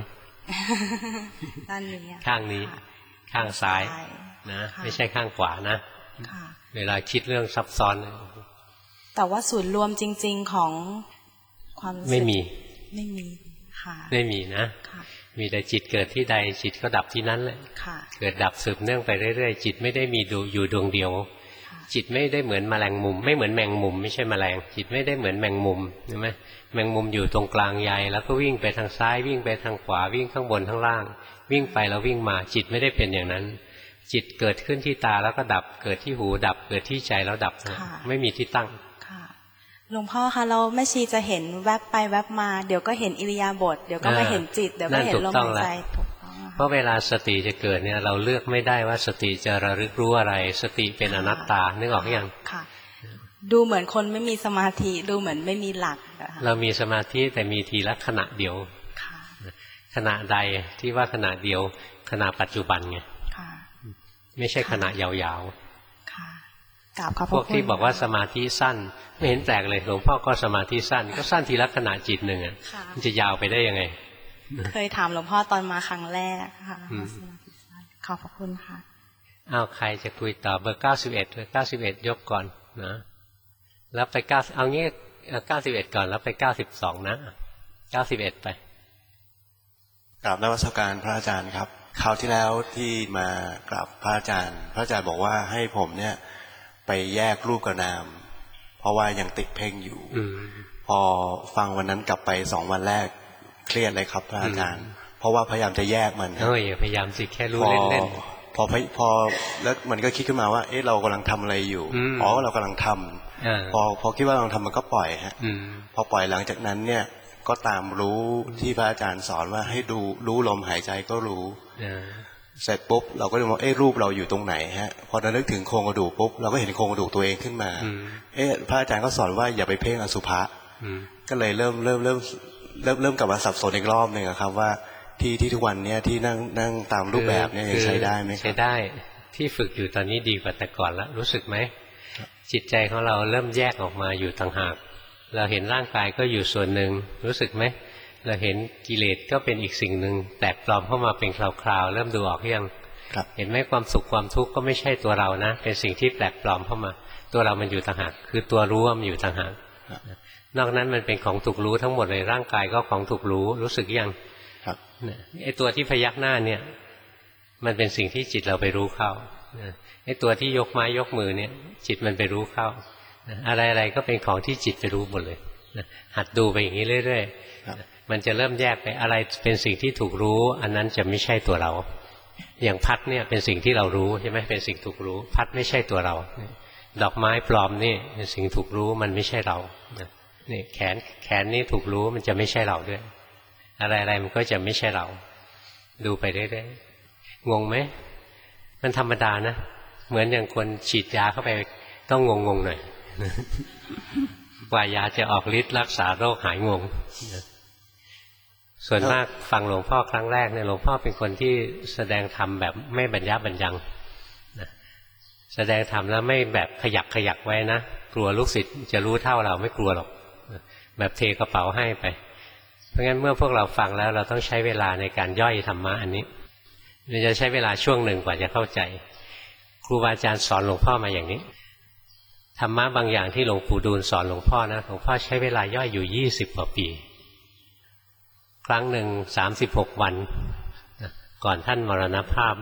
ข้างนี้ข้างซ้ายนะไม่ใช่ข้างขวานะเวลาคิดเรื่องซับซ้อนแต่ว่าศูนย์รวมจริงๆของความไม่มีไม่มีนะมีแต่จิตเกิดที่ใดจิตก็ดับที่นั้นแหละเกิดดับสืบเนื่องไปเรื่อยๆจิตไม่ได้มีอยู่ดวงเดียวจิตไม่ได้เหมือนแมลงมุมไม่เหมือนแมงมุมไม่ใช่แมลงจิตไม่ได้เหมือนแมงมุมใช่ไหมแมงมุมอยู่ตรงกลางใยแล้วก็วิ่งไปทางซ้ายวิ่งไปทางขวาวิ่งข้างบนข้างล่างวิ่งไปแล้ววิ่งมาจิตไม่ได้เป็นอย่างนั้นจิตเกิดขึ้นที่ตาแล้วก็ดับเกิดที่หูดับเกิดที่ใจแล้วดับไม่มีที่ตั้งหลวงพ่อคะเราแม่ชีจะเห็นแวบไปแวบมาเดี๋ยวก็เห็นอิริยาบถเดี๋ยวก็ไม่เห็นจิตเดี๋ยวก็เห็นลมหายใจเพราะเวลาสติจะเกิดเนี่ยเราเลือกไม่ได้ว่าสติจะระลึกรู้อะไรสติเป็นอนัตตานึกออกยังค่ะดูเหมือนคนไม่มีสมาธิดูเหมือนไม่มีหลักเรามีสมาธิแต่มีทีละขณะเดียวขณะใดที่ว่าขณะเดียวขณะปัจจุบันไงไม่ใช่ขณะยาวๆพวกที่บอกว่าสมาธิสั้นไม่เห็นแปลกเลยหลวงพ่อก็สมาธิสั้นก็สั้นทีละขณะจิตหนึ่งมันจะยาวไปได้ยังไงเคยถามหลวงพ่อตอนมาครั้งแรกค่ะขอบพระคุณค่ะเอาใครจะคุยต่อเบอร์91เบอร์91ยกก่อนนะแล้วไป9เอางี้91ก่อนแล้วไป92นะ91ไปกราบนมัสการพระอาจารย์ครับคราวที่แล้วที่มากราบพระอาจารย์บอกว่าให้ผมเนี่ยไปแยกรูปกับนามเพราะว่ายังติดเพ่งอยู่พอฟังวันนั้นกลับไป2 วันแรกเครียดเลยครับพระอาจารย์เพราะว่าพยายามจะแยกมันอย่าพยายามสิแค่รู้เล่นๆพอแล้วมันก็คิดขึ้นมาว่าเอ๊ะเรากำลังทำอะไรอยู่เรากำลังทำพอคิดว่าเราทำมันก็ปล่อยฮะพอปล่อยหลังจากนั้นเนี่ยก็ตามรู้ที่พระอาจารย์สอนว่าให้ดูรู้ลมหายใจก็รู้เสร็จปุ๊บเราก็เลยมองรูปเราอยู่ตรงไหนฮะพอเรานึกถึงโครงกระดูกปุ๊บเราก็เห็นโครงกระดูกตัวเองขึ้นมาพระอาจารย์ก็สอนว่าอย่าไปเพ่งอสุภะก็เลยเริ่มกลับมาสับสนอีกรอบหนึ่งครับว่าที่ทุกวันเนี้ยที่นั่งตามรูปแบบเนี่ยยังใช้ได้ไหมใช้ได้ที่ฝึกอยู่ตอนนี้ดีกว่าแต่ก่อนแล้วรู้สึกไหมจิตใจของเราเริ่มแยกออกมาอยู่ต่างหากเราเห็นร่างกายก็อยู่ส่วนหนึ่งรู้สึกไหมเราเห็นกิเลสก็เป็นอีกสิ่งหนึ่งแตกปลอมเข้ามาเป็นคราวๆเริ่มดูออกยังเห็นไหมความสุขความทุกข์ก็ไม่ใช่ตัวเรานะเป็นสิ่งที่แปลกปลอมเข้ามาตัวเรามันอยู่ต่างหากคือตัวรู้มันอยู่ต่างหากนอกนั้นมันเป็นของถูกรู้ทั้งหมดเลยร่างกายก็ของถูกรู้สึกยังไอ้ตัวที่พยักหน้าเนี่ยมันเป็นสิ่งที่จิตเราไปรู้เข้าไอ้ตัวที่ยกไม้ยกมือเนี่ยจิตมันไปรู้เข้าอะไรๆก็เป็นของที่จิตไปรู้หมดเลยหัดดูไปอย่างนี้เรื่อยๆมันจะเริ่มแยกไปอะไรเป็นสิ่งที่ถูกรู้อันนั้นจะไม่ใช่ตัวเราอย่างพัดเนี่ยเป็นสิ่งที่เรารู้ใช่ไหมเป็นสิ่งถูกรู้พัดไม่ใช่ตัวเราดอกไม้ปลอมนี่เป็นสิ่งถูกรู้มันไม่ใช่เรานี่แขนนี่ถูกรู้มันจะไม่ใช่เราด้วยอะไรๆมันก็จะไม่ใช่เราดูไปเรื่อยๆงงไหมมันธรรมดานะเหมือนอย่างคนฉีดยาเข้าไปต้องงงๆหน่อยกว่ายาจะออกฤทธิ์รักษาโรคหายงงส่วนมากฟังหลวงพ่อครั้งแรกเนี่ยหลวงพ่อเป็นคนที่แสดงธรรมแบบไม่บรรยะบรรยังแสดงธรรมแล้วไม่แบบขยักไว้นะกลัวลูกศิษย์จะรู้เท่าเราไม่กลัวหรอกแบบเทกระเป๋าให้ไปเพราะงั้นเมื่อพวกเราฟังแล้วเราต้องใช้เวลาในการย่อยธรรมะอันนี้เราจะใช้เวลาช่วงหนึ่งกว่าจะเข้าใจครูบาอาจารย์สอนหลวงพ่อมาอย่างนี้ธรรมะบางอย่างที่หลวงปู่ดูลสอนหลวงพ่อนะหลวงพ่อใช้เวลาย่อยอยู่20 กว่าปีครั้งหนึ่ง36 วันก่อนท่านมรณภาพ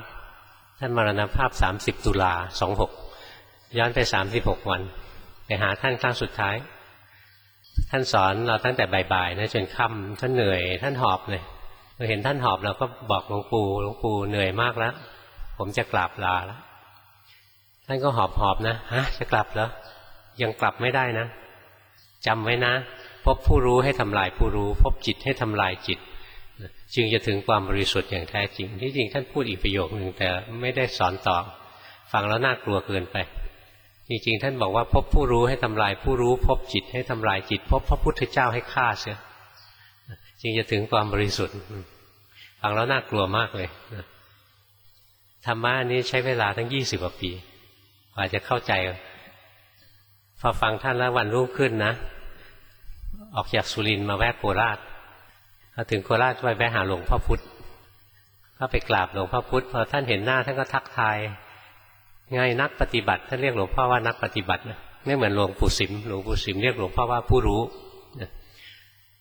30 ตุลา26ย้อนไป36 วันไปหาท่านครั้งสุดท้ายท่านสอนเราตั้งแต่บ่ายๆนะจนค่ำท่านเหนื่อยท่านหอบเลยเราเห็นท่านหอบเราก็บอกหลวงปู่เหนื่อยมากแล้วผมจะกราบลาแล้วท่านก็หอบนะจะกลับเหรอยังกลับไม่ได้นะจำไว้นะพบผู้รู้ให้ทำลายผู้รู้พบจิตให้ทำลายจิตจึงจะถึงความบริสุทธิ์อย่างแท้จริงที่จริงท่านพูดอีกประโยคนึงแต่ไม่ได้สอนต่อฟังแล้วน่ากลัวเกินไปจริงๆท่านบอกว่าพบผู้รู้ให้ทำลายผู้รู้พบจิตให้ทำลายจิตพบพระพุทธเจ้าให้ฆ่าเสียจึงจะถึงความบริสุทธิ์ฟังแล้วน่ากลัวมากเลยธรรมะนี้ใช้เวลาทั้ง20 กว่าปีกว่าจะเข้าใจพอฟังท่านแล้ววันรุ่งขึ้นนะออกจากสุรินทร์มาแวะโคราชพอถึงโคราชไปแวะหาหลวงพ่อพุธก็ไปกราบหลวงพ่อพุธพอท่านเห็นหน้าท่านก็ทักทายไงนักปฏิบัติท่านเรียกหลวงพ่อว่านักปฏิบัตินะไม่เหมือนหลวงปู่สิมเรียกหลวงพ่อว่าผู้รู้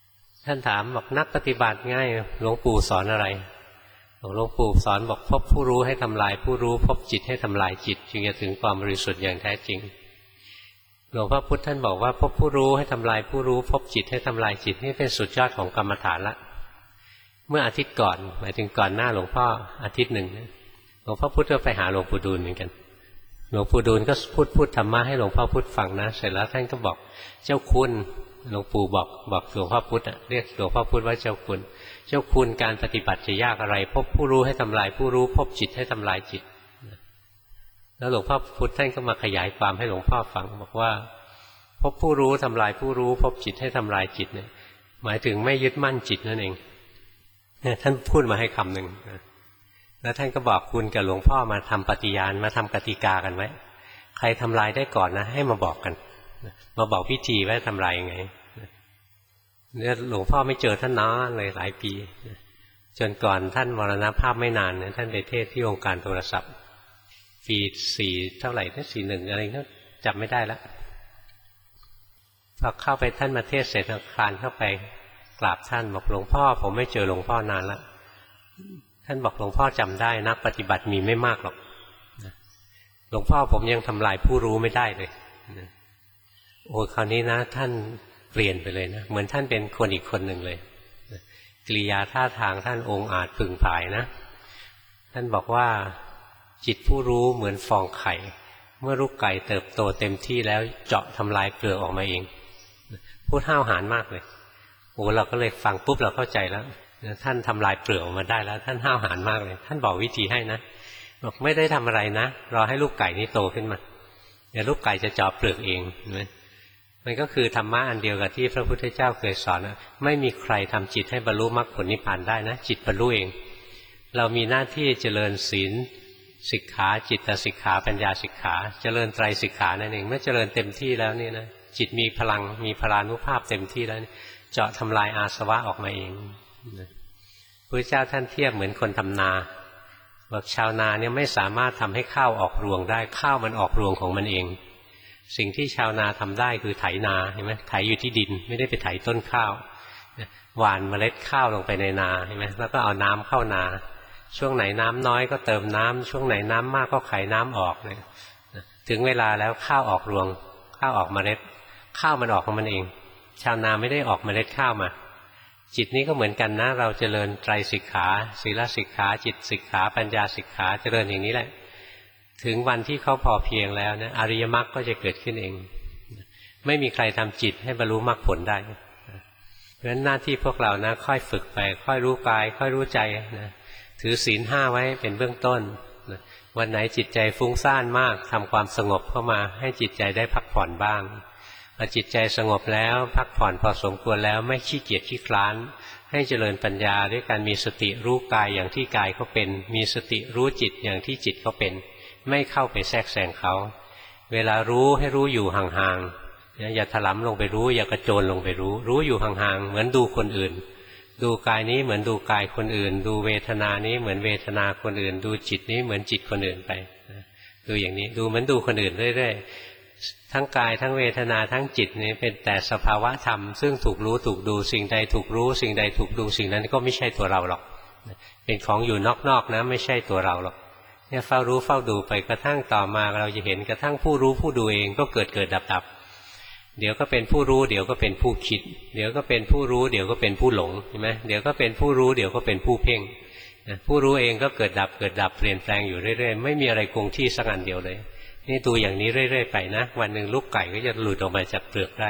ท่านถามบอกนักปฏิบัติง่ายหลวงปู่สอนอะไรหลวงปู่สอนบอกพบผู้รู้ให้ทำลายผู้รู้พบจิตให้ทำลายจิตจึงจะถึงความบริสุทธิ์อย่างแท้จริงหลวงพ่อพุธท่านบอกว่าพบผู้รู้ให้ทำลายผู้รู้พบจิตให้ทำลายจิตนี่เป็นสุดยอดของกรรมฐานละเมื่ออาทิตย์ก่อนหมายถึงก่อนหน้าหลวงพ่ออาทิตย์หนึ่งหลวงพ่อพุธก็ไปหาหลวงปู่ดูลเหมือนกันหลวงปู่ดูลก็พูดธรรมะให้หลวงพ่อพุธฟังนะเสร็จแล้วท่านก็บอกเจ้าคุณหลวงปู่บอกหลวงพ่อพุธเรียกหลวงพ่อพุธว่าเจ้าคุณการปฏิบัติจะยากอะไรพบผู้รู้ให้ทำลายผู้รู้พบจิตให้ทำลายจิตแล้วหลวงพ่อพุธท่านก็มาขยายความให้หลวงพ่อฟังบอกว่าพบผู้รู้ทำลายผู้รู้พบจิตให้ทำลายจิตเนี่ยหมายถึงไม่ยึดมั่นจิตนั่นเองเนี่ยท่านพูดมาให้คำหนึ่งแล้วท่านก็บอกคุณกับหลวงพ่อมาทำปฏิญาณมาทำกติกากันไว้ใครทำลายได้ก่อนนะให้มาบอกกันมาบอกพิธีว่าทำลายยังไงเนี่ยหลวงพ่อไม่เจอท่านนานเลยหลายปีจนก่อนท่านมรณภาพไม่นานเนี่ยท่านไปเทศที่องค์การโทรศัพท์ปี4เท่าไหร่นะ41อะไรก็จำไม่ได้แล้วพอเข้าไปท่านมาเทศเสร็จคลานเข้าไปกราบท่านบอกหลวงพ่อผมไม่เจอหลวงพ่อนานแล้วท่านบอกหลวงพ่อจำได้นักปฏิบัติมีไม่มากหรอกหลวงพ่อผมยังทำลายผู้รู้ไม่ได้เลยโอ้คราวนี้นะท่านเปลี่ยนไปเลยนะเหมือนท่านเป็นคนอีกคนหนึ่งเลยกิริยาท่าทางท่านองค์อาจผึ่งผายนะท่านบอกว่าจิตผู้รู้เหมือนฟองไข่เมื่อลูกไก่เติบโตเต็มที่แล้วเจาะทำลายเปลือกออกมาเองพูดห้าวหาญมากเลยโอ้เราก็เลยฟังปุ๊บเราเข้าใจแล้วท่านทำลายเปลือกออกมาได้แล้วท่านห้าวหาญมากเลยท่านบอกวิธีให้นะบอกไม่ได้ทำอะไรนะรอให้ลูกไก่นี้โตขึ้นมาเดี๋ยวลูกไก่จะเจาะเปลือกเองนะมันก็คือธรรมะอันเดียวกับที่พระพุทธเจ้าเคยสอนนะไม่มีใครทำจิตให้บรรลุมรรคผลนิพพานได้นะจิตบรรลุเองเรามีหน้าที่เจริญศีลสิกขาจิตสิกขาปัญญาสิกขาเจริญไตรสิกขานั่นเองเมื่อเจริญเต็มที่แล้วนี่นะจิตมีพลังมีพลานุภาพเต็มที่แล้วเจาะทำลายอาสวะออกมาเองพระเจ้าท่านเทียบเหมือนคนทำนาบอกชาวนาเนี่ยไม่สามารถทำให้ข้าวออกรวงได้ข้าวมันออกรวงของมันเองสิ่งที่ชาวนาทำได้คือไถนาเห็นไหมไถอยู่ที่ดินไม่ได้ไปไถต้นข้าวหว่านเมล็ดข้าวลงไปในนาเห็นไหมแล้วก็เอาน้ำเข้านาช่วงไหนน้ำน้อยก็เติมน้ำช่วงไหนน้ำมากก็ไขน้ำออกเนี่ยถึงเวลาแล้วข้าวออกรวงข้าวออกเมล็ดข้าวมันออกของมันเองชาวนาไม่ได้ออกเมล็ดข้าวมาจิตนี้ก็เหมือนกันนะเราเจริญไตรสิกขาศีลสิกขาจิตสิกขาปัญญาสิกขาเจริญอย่างนี้แหละถึงวันที่เขาพอเพียงแล้วนะอริยมรรคก็จะเกิดขึ้นเองไม่มีใครทำจิตให้บรรลุมรรคผลได้เพราะฉะนั้นหน้าที่พวกเรานะค่อยฝึกไปค่อยรู้กายค่อยรู้ใจนะถือศีล5ไว้เป็นเบื้องต้นนะวันไหนจิตใจฟุ้งซ่านมากทำความสงบเข้ามาให้จิตใจได้พักผ่อนบ้างพอจิตใจสงบแล้วพักผ่อนพอสมควรแล้วไม่ขี้เกียจขี้คลานให้เจริญปัญญาด้วยการมีสติรู้กายอย่างที่กายเขาเป็นมีสติรู้จิตอย่างที่จิตเขาเป็นไม่เข้าไปแทรกแซงเขาเวลารู้ให้รู้อยู่ห่างๆอย่าถลำลงไปรู้อย่ากระโจนลงไปรู้อยู่ห่างๆเหมือนดูคนอื่นดูกายนี้เหมือนดูกายคนอื่นดูเวทนานี้เหมือนเวทนาคนอื่นดูจิตนี้เหมือนจิตคนอื่นไปดูอย่างนี้ดูเหมือนดูคนอื่นเรื่อยๆทั้งกายทั้งเวทนาทั้งจิตนี้เป็นแต่สภาวะธรรมซึ่งถูกรู้ถูกดูสิ่งใดถูกรู้สิ่งใดถูกดูสิ่งนั้นก็ไม่ใช่ตัวเราหรอกเป็นของอยู่นอกๆนะไม่ใช่ตัวเราหรอกเนี่ยเฝ้ารู้เฝ้าดูไปกระทั่งต่อมาเราจะเห็นกระทั่งผู้รู้ผู้ดูเองก็เกิดดับเดี๋ยวก็เป็นผู้รู้เดี๋ยวก็เป็นผู้คิดเดี๋ยวก็เป็นผู้รู้เดี๋ยวก็เป็นผู้หลงใช่ไหมเดี๋ยวก็เป็นผู้รู้เดี๋ยวก็เป็นผู้เพ่งผู้รู้เองก็เกิดดับเปลี่ยนแปลงอยู่เรื่อยๆไม่มีอะไรคงที่สักอันเดียวเลยนี่ดูอย่างนี้เรื่อยๆไปนะวันหนึ่งลูกไก่ก็จะหลุดออกมาจากเปลือกได้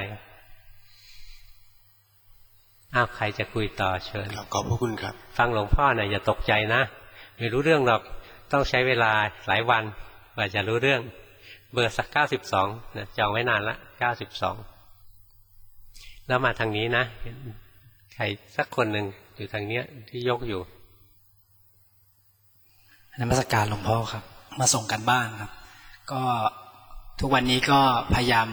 อ้าวใครจะคุยต่อเชิญขอบพระคุณครับฟังหลวงพ่อหน่อยอย่าตกใจนะไม่รู้เรื่องหรอกต้องใช้เวลาหลายวันกว่าจะรู้เรื่องเบอร์สัก92นะจองไว้นานละ92แล้วมาทางนี้นะใครสักคนหนึ่งอยู่ทางเนี้ยที่ยกอยู่นมัสการหลวงพ่อครับมาส่งกันบ้านครับก็ทุกวันนี้ก็พยายาม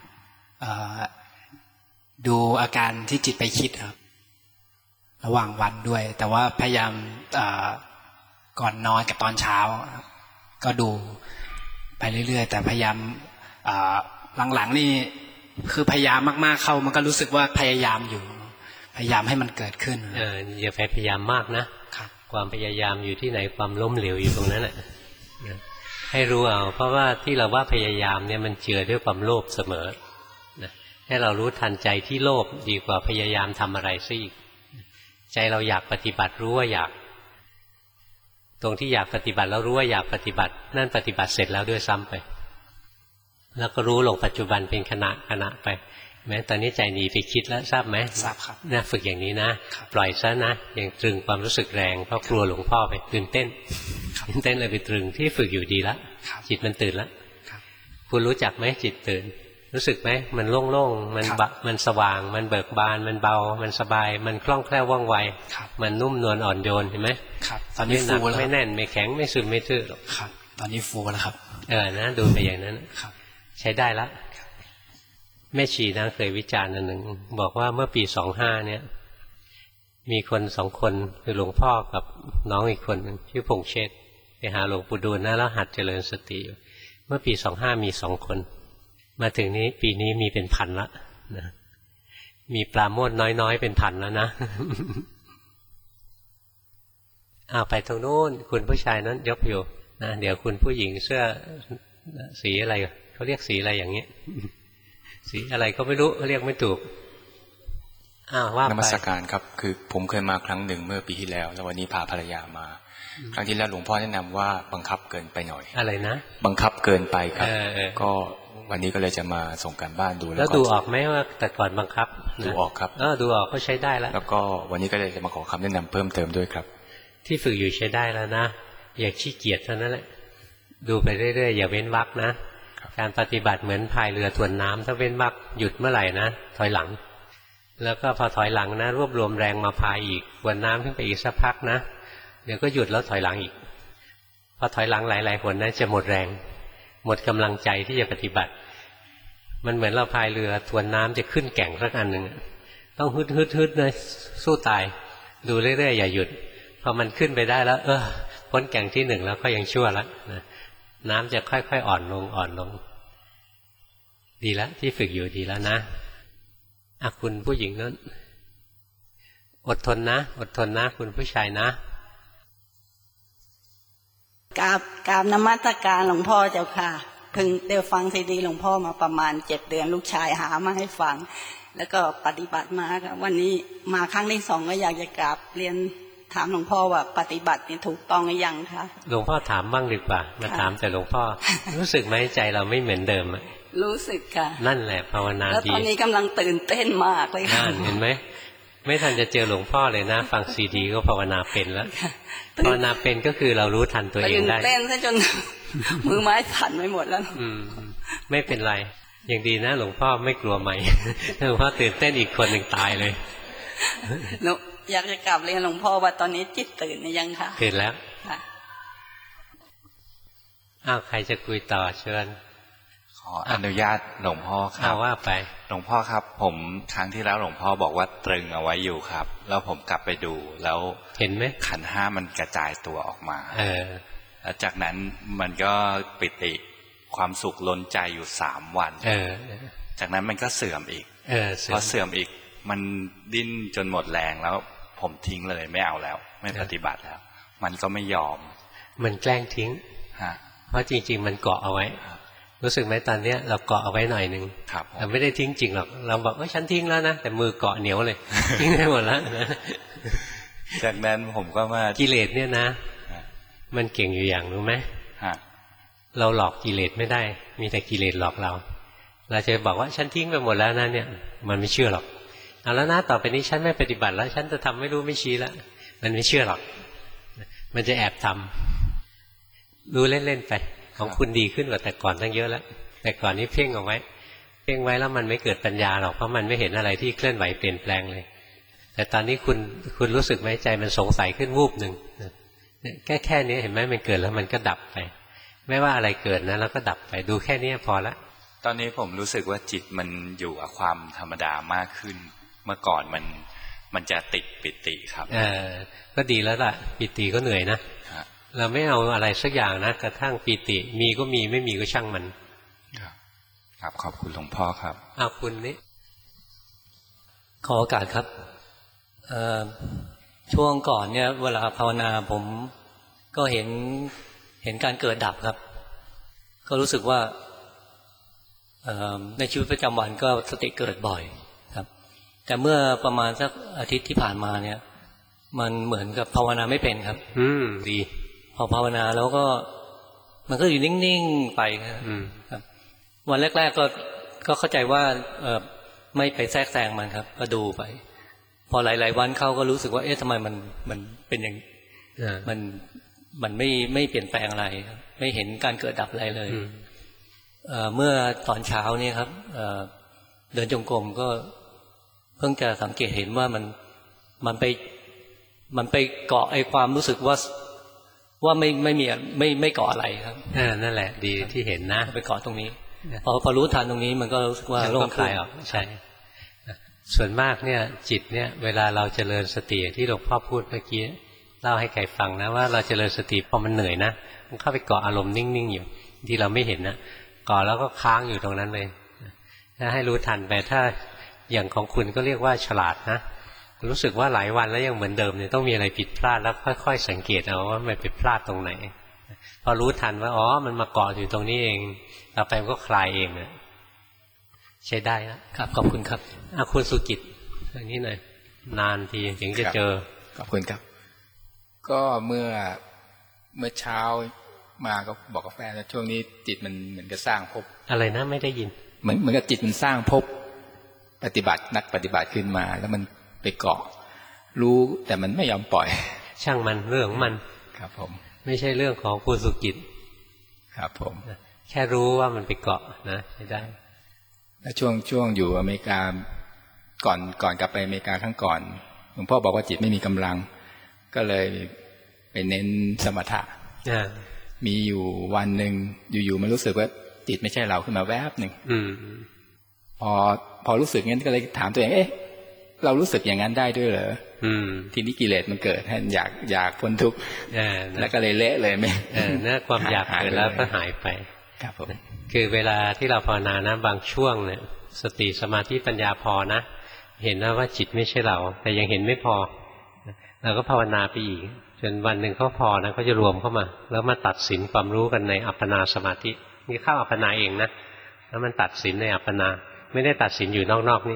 ดูอาการที่จิตไปคิดครับระหว่างวันด้วยแต่ว่าพยายามก่อนนอนกับตอนเช้าก็ดูไปเรื่อยๆแต่พยายามหลังๆนี่คือพยายามมากๆเข้ามันก็รู้สึกว่าพยายามอยู่พยายามให้มันเกิดขึ้นอย่าไปพยายามมากนะความพยายามอยู่ที่ไหนความล้มเหลวอยู่ตรงนั้นแหละให้รู้เอาเพราะว่าที่เราว่าพยายามเนี่ยมันเจือด้วยความโลภเสมอให้เรารู้ทันใจที่โลภดีกว่าพยายามทำอะไรซะอีกใจเราอยากปฏิบัติรู้ว่าอยากตรงที่อยากปฏิบัติแล้วรู้ว่าอยากปฏิบัตินั่นปฏิบัติเสร็จแล้วด้วยซ้ำไปแล้วก็รู้ลงปัจจุบันเป็นขณะไปแม้ตอนนี้ใจหนีไปคิดแล้วทราบไหมทราบครับนะฝึกอย่างนี้นะปล่อยซะนะอย่างตรึงความรู้สึกแรงเพราะกลัวหลวงพ่อไปตื่นเต้นเลยไปตรึงที่ฝึกอยู่ดีแล้วจิตมันตื่นแล้วคุณรู้จักไหมจิตตื่นรู้สึกไหมมันโล่งๆมันสว่างมันเบิกบานมันเบามันสบายมันคล่องแคล่วว่องไวมันนุ่มนวลอ่อนโยนเห็นไหมตอนนี้ฟูแล้วไม่แน่นไม่แข็งไม่ซึมไม่ทื่อหรอกตอนนี้ฟูแล้วครับนะดูไปอย่างนั้นใช้ได้ละแม่ชีนะเคยวิจารณ์อันหนึ่งบอกว่าเมื่อปี25เนี่ยมีคน2คนคือหลวงพ่อกับน้องอีกคนนึงชื่อพงษ์เชษฐ์ไปหาหลวงปู่ดูลนะแล้วหัดเจริญสติเมื่อปี25มี2คนมาถึงนี้ปีนี้มีเป็นพันละนะมีปราโมทย์น้อยๆเป็นพันแล้วนะไปตรงโน้นคุณผู้ชายนั้นยกอยู่นะเดี๋ยวคุณผู้หญิงเสื้อสีอะไรเขาเรียกสีอะไรอย่างเงี้ยสีอะไรก็ไม่รู้เรียกไม่ถูกว่านมัสการครับคือผมเคยมาครั้งหนึ่งเมื่อปีที่แล้วแล้ววันนี้พาภรรยามาครั้งที่แล้วหลวงพ่อแนะนำว่าบังคับเกินไปหน่อยอะไรนะบังคับเกินไปครับก็วันนี้ก็เลยจะมาส่งการบ้านดูแล้วดูออกไหมว่าแต่ก่อนบังคับดูออกครับดูออกก็ใช้ได้แล้วก็วันนี้ก็เลยจะมาขอคำแนะนำเพิ่มเติมด้วยครับที่ฝึกอยู่ใช้ได้แล้วนะอย่าขี้เกียจเท่านั้นแหละดูไปเรื่อยๆอย่าเว้นวรรคนะการปฏิบัติเหมือนพายเรือทวนน้ำถ้าเว้นวรรคหยุดเมื่อไหร่นะถอยหลังแล้วก็พอถอยหลังนะรวบรวมแรงมาพายอีกทวนน้ำขึ้นไปอีกสักพักนะเดี๋ยวก็หยุดแล้วถอยหลังอีกพอถอยหลังหลายๆหนนะจะหมดแรงหมดกำลังใจที่จะปฏิบัติมันเหมือนเราพายเรือทวนน้ำจะขึ้นแก่งสักอันหนึ่งต้องฮึดๆเลยสู้ตายดูเรื่อยๆอย่าหยุดพอมันขึ้นไปได้แล้วพ้นแก่งที่1แล้วก็ยังชั่วแล้วน้ำจะค่อยๆอ่อนลงดีแล้วที่ฝึกอยู่ดีแล้วนะคุณผู้หญิงนั้นอดทนนะคุณผู้ชายนะกราบนมัสการหลวงพ่อเจ้าค่ะเพิ่งได้ฟังซีดีหลวงพ่อมาประมาณ7 เดือนลูกชายหามาให้ฟังแล้วก็ปฏิบัติมาวันนี้มาครั้งที่2ก็อยากจะกราบเรียนถามหลวงพ่อว่าปฏิบัตินี่ถูกต้องหรือยังคะหลวงพ่อถามบ้างดีกว่ามาถามแต่หลวงพ่อ รู้สึกไหมใจเราไม่เหมือนเดิมรู้สึกค่ะนั่นแหละภาวนาดีแล้วตอนนี้กำลังตื่นเต้นมากเลยค่ะเห็นไหมไม่ทันจะเจอหลวงพ่อเลยนะฟังซีดีก็ภาวนาเป็นแล้วภาวนาเป็นก็คือเรารู้ทันตัวเองได้ตื่นเต้นซะจนมือไม้สั่นไปหมดแล้วไม่เป็นไรอย่างดีนะหลวงพ่อไม่กลัวใหม่หลวงพ่อตื่นเต้นอีกคนหนึ่งตายเลยอยากจะกลับเรียนหลวงพ่อว่าตอนนี้จิตตื่นหรือยังคะตื่นแล้วใครจะคุยต่อเชิญขออนุญาตหลวงพ่อครับว่าไปหลวงพ่อครับผมครั้งที่แล้วหลวงพ่อบอกว่าตรึงเอาไว้อยู่ครับแล้วผมกลับไปดูแล้วเห็นไหมขันธ์5มันกระจายตัวออกมาแล้วจากนั้นมันก็ปิติความสุขล้นใจอยู่3 วันจากนั้นมันก็เสื่อมอีกพอเสื่อมอีกมันดิ้นจนหมดแรงแล้วผมทิ้งเลยไม่เอาแล้วไม่ปฏิบัติแล้วมันก็ไม่ยอมมันแกล้งทิ้งเพราะจริงๆมันเกาะเอาไว้รู้สึกไหมตอนนี้เราเกาะเอาไว้หน่อยนึงแต่ไม่ได้ทิ้งจริงหรอกเราบอกฉันทิ้งแล้วนะแต่มือเกาะเหนียวเลยทิ้งได้หมดแล้วนะจากนั้นผมก็มากิเลสเนี่ยนะมันเก่งอยู่อย่างรู้ไหมเราหลอกกิเลสไม่ได้มีแต่กิเลสหลอกเราจะบอกว่าฉันทิ้งไปหมดแล้วนะเนี่ยมันไม่เชื่อหรอกเอาแล้วนะต่อไปนี้ฉันไม่ปฏิบัติแล้วฉันจะทำไม่รู้ไม่ชี้แล้วมันไม่เชื่อหรอกมันจะแอบทำรู้เล่นๆไปของคุณดีขึ้นกว่าแต่ก่อนตั้งเยอะแล้วแต่ก่อนนี้เพ่งเอาไว้เพ่งไว้แล้วมันไม่เกิดปัญญาหรอกเพราะมันไม่เห็นอะไรที่เคลื่อนไหวเปลี่ยนแปลงเลยแต่ตอนนี้คุณรู้สึกไหมใจมันสงสัยขึ้นวูบหนึ่งแค่นี้เห็นไหมมันเกิดแล้วมันก็ดับไปไม่ว่าอะไรเกิดนะแล้วก็ดับไปดูแค่นี้พอละตอนนี้ผมรู้สึกว่าจิตมันอยู่กับความธรรมดามากขึ้นเมื่อก่อนมันจะติดปิติครับก็ดีแล้วล่ะปิติก็เหนื่อยนะเราไม่เอาอะไรสักอย่างนะกระทั่งปิติมีก็มีไม่มีก็ช่างมันครับขอบคุณหลวงพ่อครับคุณนี่ขอโอกาสครับช่วงก่อนเนี่ยเวลาภาวนาผมก็เห็นการเกิดดับครับก็รู้สึกว่าในชีวิตประจำวันก็สติเกิดบ่อยครับแต่เมื่อประมาณสักอาทิตย์ที่ผ่านมาเนี่ยมันเหมือนกับภาวนาไม่เป็นครับดีพอภาวนาแล้วก็มันก็อยู่นิ่งๆไปครับวันแรกๆก็เข้าใจว่าไม่ไปแทรกแซงมันครับก็ดูไปพอหลายๆวันเข้าก็รู้สึกว่าเอ๊ะทำไมมันเป็นอย่างมันไม่เปลี่ยนแปลงอะไรไม่เห็นการเกิดดับอะไรเลยเมื่อตอนเช้านี่ครับเดินจงกรมก็เพิ่งจะสังเกตเห็นว่ามันไปเกาะไอ้ความรู้สึกว่าไม่เกาะอะไรครับนั่นแหละดีที่เห็นนะไปเกาะตรงนี้พอรู้ทันตรงนี้มันก็รู้สึกว่าโล่งคลายออกใช่ส่วนมากเนี่ยจิตเนี่ยเวลาเราเจริญสติที่หลวงพ่อพูดเมื่อกี้เล่าให้ใครฟังนะว่าเราเจริญสติพอมันเหนื่อยนะมันเข้าไปเกาะอารมณ์นิ่งๆอยู่ที่เราไม่เห็นนะเกาะแล้วก็ค้างอยู่ตรงนั้นเลยถ้าให้รู้ทันไปถ้าอย่างของคุณก็เรียกว่าฉลาดนะรู้สึกว่าหลายวันแล้วยังเหมือนเดิมเนี่ยต้องมีอะไรผิดพลาดแล้วค่อยๆสังเกตเอาว่ามันไปพลาดตรงไหนพอรู้ทันว่าอ๋อมันมาเกาะอยู่ตรงนี้เองต่อไปมันก็คลายเองนะใช้ได้นะครับขอบคุณครับคุณสุกิตอย่างนี้หน่อยนานทีถึงจะเจอขอบคุณครับก็เมื่อเช้ามาก็บอกกับแฟนว่าช่วงนี้จิตมันเหมือนกับสร้างภพอะไรนะไม่ได้ยินเหมือนกับจิตมันสร้างภพนักปฏิบัติขึ้นมาแล้วมันไปเกาะรู้แต่มันไม่ยอมปล่อยช่างมันเรื่องของมันครับผมไม่ใช่เรื่องของคุณสุกิตครับผมแค่รู้ว่ามันไปเกาะนะใช่ได้แล้วช่วงอยู่อเมริกาก่อนกลับไปอเมริกาครั้งก่อนหลวงพ่อบอกว่าจิตไม่มีกำลังก็เลยไปเน้นสมถะมีอยู่วันหนึ่งอยู่ๆมันรู้สึกว่าจิตไม่ใช่เราขึ้นมาแวบหนึ่งพอรู้สึกงั้นก็เลยถามตัวเองเรารู้สึกอย่างนั้นได้ด้วยเหรอทีนี้กิเลสมันเกิดอยากพ้นทุกข์แล้วก็เลยเละเลยไม่น่าความอยากเกิดแล้วก็หายไปครับผมคือเวลาที่เราภาวนานะบางช่วงเนี่ยสติสมาธิปัญญาพอนะเห็นว่าจิตไม่ใช่เราแต่ยังเห็นไม่พอเราก็ภาวนาไปอีกจนวันหนึ่งเขาพอนะเขาจะรวมเข้ามาแล้วมาตัดสินความรู้กันในอัปปนาสมาธินี่เข้าอัปปนาเองนะแล้วมันตัดสินในอัปปนาไม่ได้ตัดสินอยู่นอกๆนี้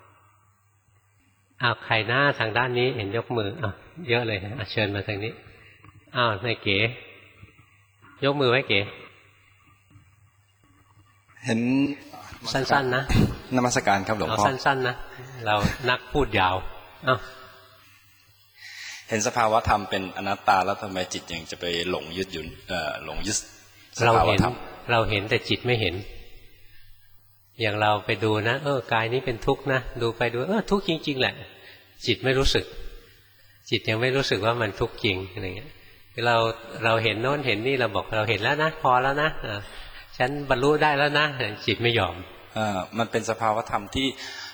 ใครหน้าทางด้านนี้เห็นยกมือเยอะเลยเชิญมาทางนี้นายเก๋ยกมือไว้เก๋เห็นสั้นๆนะนมัสการครับหลวงพ่อสั้นๆนะเรานักพูดยาวเห็นสภาวะธรรมเป็นอนัตตาแล้วทำไมจิตยังจะไปหลงยึดสภาวะธรรมเราเห็นแต่จิตไม่เห็นอย่างเราไปดูนะกายนี้เป็นทุกข์นะดูไปดูทุกข์จริงๆแหละจิตไม่รู้สึกจิตยังไม่รู้สึกว่ามันทุกข์จริงอะไรเงี้ยเราเห็นโน้นเห็นนี่เราบอกเราเห็นแล้วนะพอแล้วนะฉันบรรลุได้แล้วนะจิตไม่ยอมมันเป็นสภาวธรรมที่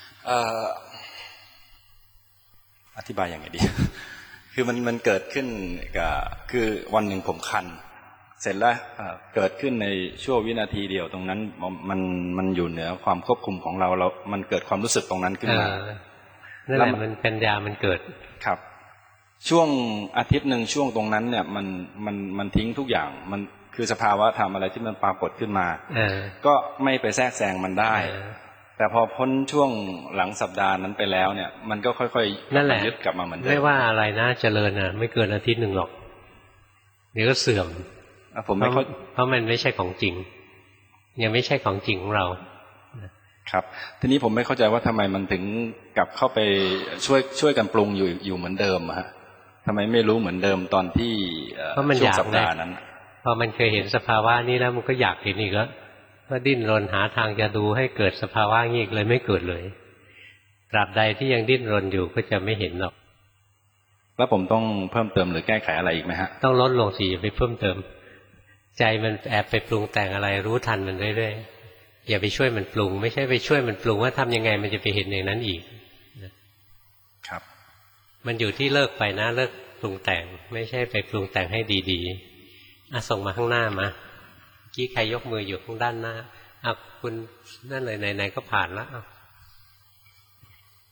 อธิบายยังไงดี คือมันเกิดขึ้นคือวันหนึ่งผมคันเสร็จแล้วเกิดขึ้นในชั่ววินาทีเดียวตรงนั้นมันอยู่เหนือความควบคุมของเรามันเกิดความรู้สึกตรงนั้นขึ้นมานั่นแหละมันปัญญามันเกิดครับช่วงอาทิตย์หนึ่งช่วงตรงนั้นเนี่ยมันทิ้งทุกอย่างมันคือสภาวะธรรมอะไรที่มันปรากฏขึ้นมาก็ไม่ไปแทรกแซงมันได้แต่พอพ้นช่วงหลังสัปดาห์นั้นไปแล้วเนี่ยมันก็ค่อยๆยึดกลับมาเหมือนเดิมไม่ว่าอะไรนะเจริญไม่เกินอาทิตย์หนึ่งหรอกเดี๋ยวก็เสื่อมเพราะมันไม่ใช่ของจริงยังไม่ใช่ของจริงของเราครับทีนี้ผมไม่เข้าใจว่าทำไมมันถึงกลับเข้าไปช่วยกันปรุงอยู่เหมือนเดิมฮะทำไมไม่รู้เหมือนเดิมตอนที่ช่วงสัปดาห์นั้นพอมันเคยเห็นสภาวะนี้แล้วมันก็อยากเห็นอีกแล้วก็ดิ้นรนหาทางจะดูให้เกิดสภาวะนี้อีกเลยไม่เกิดเลยตราบใดที่ยังดิ้นรนอยู่ก็จะไม่เห็นหรอกแล้วผมต้องเพิ่มเติมหรือแก้ไขอะไรอีกไหมฮะต้องลดลงสิอย่าไปเพิ่มเติมใจมันแอบไปปรุงแต่งอะไรรู้ทันมันเรื่อยๆอย่าไปช่วยมันปรุงไม่ใช่ไปช่วยมันปรุงว่าทำยังไงมันจะไปเห็นอย่างนั้นอีกครับมันอยู่ที่เลิกไปนะเลิกปรุงแต่งไม่ใช่ไปปรุงแต่งให้ดีๆส่งมาข้างหน้ามากี้ใครยกมืออยู่ข้างด้านหน้าคุณนั่นเลยไหนๆก็ผ่านแล้ว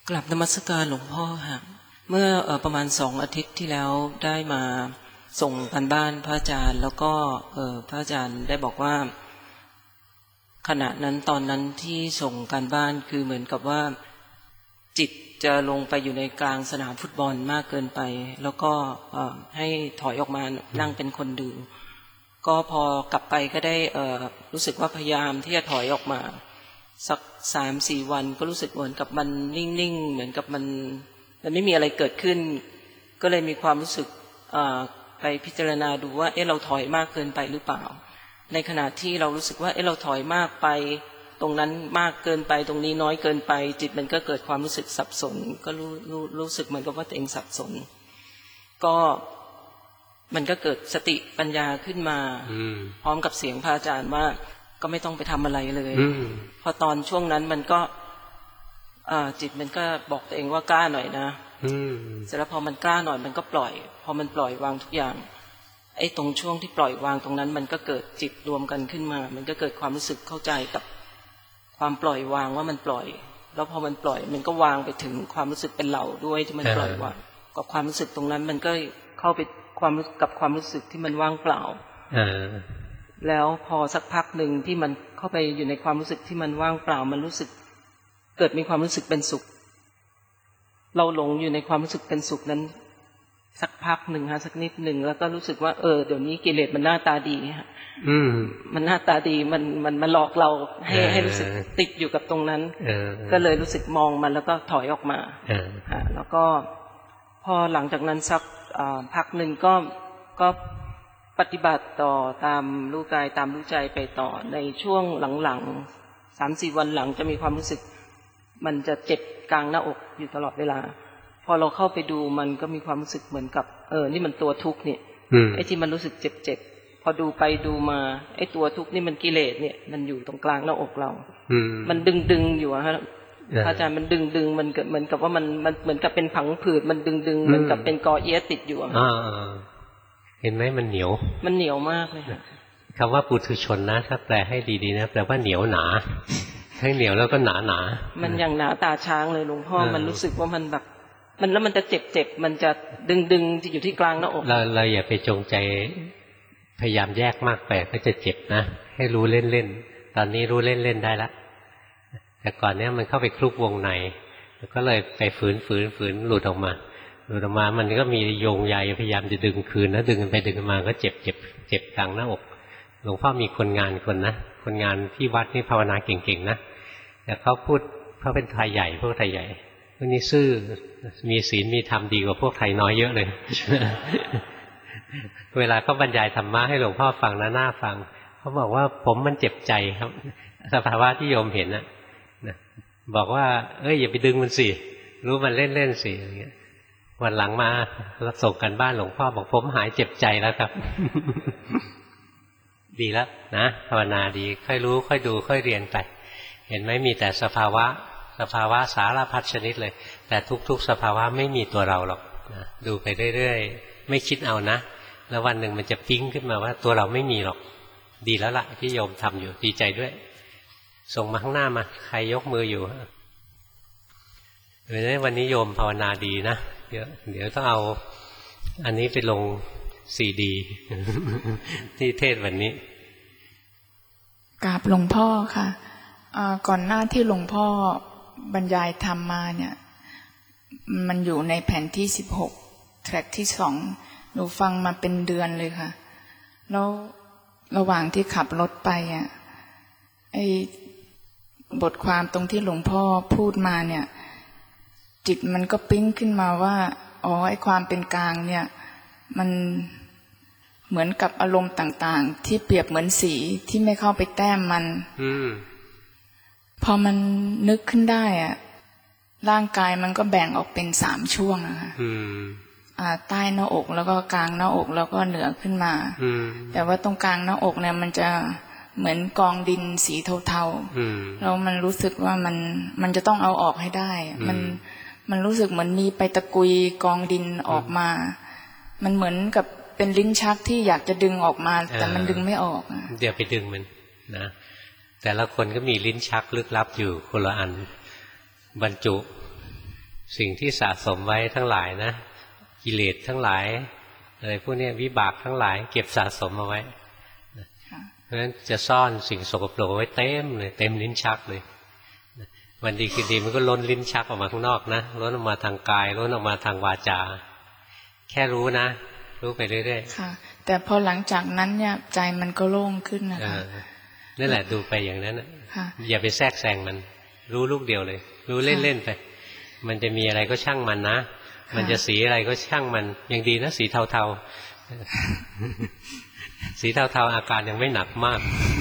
กราบนมัสการหลวงพ่อค่ะเมื่อประมาณ2 อาทิตย์ที่แล้วได้มาส่งกันบ้านพระอาจารย์แล้วก็พระอาจารย์ได้บอกว่าขณะนั้นตอนนั้นที่ส่งการบ้านคือเหมือนกับว่าจิตจะลงไปอยู่ในกลางสนามฟุตบอลมากเกินไปแล้วก็ให้ถอยออกมานั่งเป็นคนดูก็พอกลับไปก็ได้รู้สึกว่าพยายามที่จะถอยออกมาสัก3-4 วันก็รู้สึกเหมือนกับมันนิ่งๆเหมือนกับมันไม่มีอะไรเกิดขึ้นก็เลยมีความรู้สึกไปพิจารณาดูว่าเราถอยมากเกินไปหรือเปล่าในขณะที่เรารู้สึกว่าเราถอยมากไปตรงนั้นมากเกินไปตรงนี้น้อยเกินไปจิตมันก็เกิดความรู้สึกสับสนก็รู้สึกเหมือนกับว่าตัวเองสับสนก็มันก็เกิดสติปัญญาขึ้นมาพร้อมกับเสียงพระอาจารย์ว่าก็ไม่ต้องไปทำอะไรเลยพอตอนช่วงนั้นมันก็จิตมันก็บอกตัวเองว่ากล้าหน่อยนะเสร็จแล้วพอมันกล้าหน่อยมันก็ปล่อยพอมันปล่อยวางทุกอย่างตรงช่วงที่ปล่อยวางตรงนั้นมันก็เกิดจิตรวมกันขึ้นมามันก็เกิดความรู้สึกเข้าใจกับความปล่อยวางว่ามันปล่อยแล้วพอมันปล่อยมันก็วางไปถึงความรู้สึกเป็นเราด้วยที่มันปล่อยวางกับความรู้สึกตรงนั้นมันก็เข้าไปกับความรู้สึกที่มันว่างเปล่าแล้วพอสักพักหนึ่งที่มันเข้าไปอยู่ในความรู้สึกที่มันว่างเปล่ามันรู้สึกเกิดมีความรู้สึกเป็นสุขเราหลงอยู่ในความรู้สึกเป็นสุขนั้นสักพักหนึ่งสักนิดหนึ่งแล้วก็รู้สึกว่าเดี๋ยวนี้กิเลสมันหน้าตาดีฮะมันหน้าตาดีมันหลอกเราให้รู้สึกติดอยู่กับตรงนั้นก็เลยรู้สึกมองมันแล้วก็ถอยออกมาแล้วก็พอหลังจากนั้นสักพักหนึ่งก็ปฏิบัติต่อตามรู้กายตามรู้ใจไปต่อในช่วงหลังๆ3-4 วันหลังจะมีความรู้สึกมันจะเจ็บกลางหน้าอกอยู่ตลอดเวลาพอเราเข้าไปดูมันก็มีความรู้สึกเหมือนกับนี่มันตัวทุกข์เนี่ยที่มันรู้สึกเจ็บพอดูไปดูมาตัวทุกข์นี่มันกิเลสเนี่ยมันอยู่ตรงกลางหน้าอกเรามันดึงอยู่ฮะอาจารย์มันดึงมันเกิดเหมือนกับว่ามันเหมือนกับเป็นผังผืดมันดึงเหมือนกับเป็นกอเอี้ยติดอยู่เห็นไหมมันเหนียวมากเลยคำว่าปุถุชนนะถ้าแปลให้ดีๆนะแปลว่าเหนียวหนาทั้งเหนียวแล้วก็หนามันอย่างหนาตาช้างเลยหลวงพ่อมันรู้สึกว่ามันแบบมันแล้วมันจะเจ็บมันจะดึงที่อยู่ที่กลางหน้าอกเราอย่าไปจงใจพยายามแยกมากไปก็จะเจ็บนะให้รู้เล่นๆตอนนี้รู้เล่นๆได้ละแต่ก่อนเนี้ยมันเข้าไปคลุกวงในแล้วก็เลยไปฝืนหลุดออกมามันก็มีโยงใยพยายามจะดึงคืนนะดึงไปดึงมาก็เจ็บกลางหน้าอกหลวงพ่อมีคนงานที่วัดนี่ภาวนาเก่งๆนะแต่เขาเป็นไทยใหญ่พวกไทยใหญ่พวกนี้ซื่อมีศีลมีธรรมดีกว่าพวกไทยน้อยเยอะเลย เวลาเขาบรรยายธรรมะให้หลวงพ่อฟังนะน่าฟังเขาบอกว่าผมมันเจ็บใจครับสภาวะที่โยมเห็นนะบอกว่าอย่าไปดึงมันสิรู้มันเล่นสิอย่างเงี้ยวันหลังมารับส่งกันบ้านหลวงพ่อบอกผมหายเจ็บใจแล้วครับ ดีแล้วนะภาวนาดีค่อยรู้ค่อยดูค่อยเรียนไปเห็นไหมมีแต่สภาวะสารพัดชนิดเลยแต่ทุกๆสภาวะไม่มีตัวเราหรอกนะดูไปเรื่อยๆไม่คิดเอานะแล้ววันหนึ่งมันจะปิ๊งขึ้นมาว่าตัวเราไม่มีหรอกดีแล้วล่ะที่โยมทำอยู่ดีใจด้วยส่งมาข้างหน้ามาใครยกมืออยู่วันนี้โยมภาวนาดีนะเดี๋ยวต้องเอาอันนี้ไปลงCD ที่เทศวันนี้กราบหลวงพ่อค่ะก่อนหน้าที่หลวงพ่อบรรยายธรรมมาเนี่ยมันอยู่ในแผ่นที่16แทร็กที่2หนูฟังมาเป็นเดือนเลยค่ะแล้วระหว่างที่ขับรถไปบทความตรงที่หลวงพ่อพูดมาเนี่ยจิตมันก็ปิ๊งขึ้นมาว่าความเป็นกลางเนี่ยมันเหมือนกับอารมณ์ต่างๆที่เปรียบเหมือนสีที่ไม่เข้าไปแต้มมันพอมันนึกขึ้นได้ร่างกายมันก็แบ่งออกเป็น3ช่วงนะคะใต้หน้าอกแล้วก็กลางหน้าอกแล้วก็เหนือขึ้นมาแต่ว่าตรงกลางหน้าอกเนี่ยมันจะเหมือนกองดินสีเทาๆแล้วมันรู้สึกว่ามันจะต้องเอาออกให้ได้มันรู้สึกเหมือนมีไปตะกุยกองดินออกมามันเหมือนกับเป็นลิ้นชักที่อยากจะดึงออกมาแต่มันดึงไม่ออกเดี๋ยวไปดึงมันนะแต่ละคนก็มีลิ้นชักลึกลับอยู่คนละอันบรรจุสิ่งที่สะสมไว้ทั้งหลายนะกิเลสทั้งหลายอะไรพวกนี้วิบากทั้งหลายเก็บสะสมเอาไว้เพราะฉะนั้นจะซ่อนสิ่งสกปรกไว้เต็มเลยเต็มลิ้นชักเลยวันดีคืนดีมันก็ล้นลิ้นชักออกมาข้างนอกนะล้นออกมาทางกายล้นออกมาทางวาจาแค่รู้นะรู้ไปเรื่อยๆค่ะแต่พอหลังจากนั้นเนี่ยใจมันก็โล่งขึ้นนะคะนั่นแหละดูไปอย่างนั้นอย่าไปแทรกแซงมันรู้ลูกเดียวเลยรู้เล่นๆไปมันจะมีอะไรก็ช่างมันนะมันจะสีอะไรก็ช่างมันยังดีนะสีเทาๆสีเทาๆอาการยังไม่หนักมาก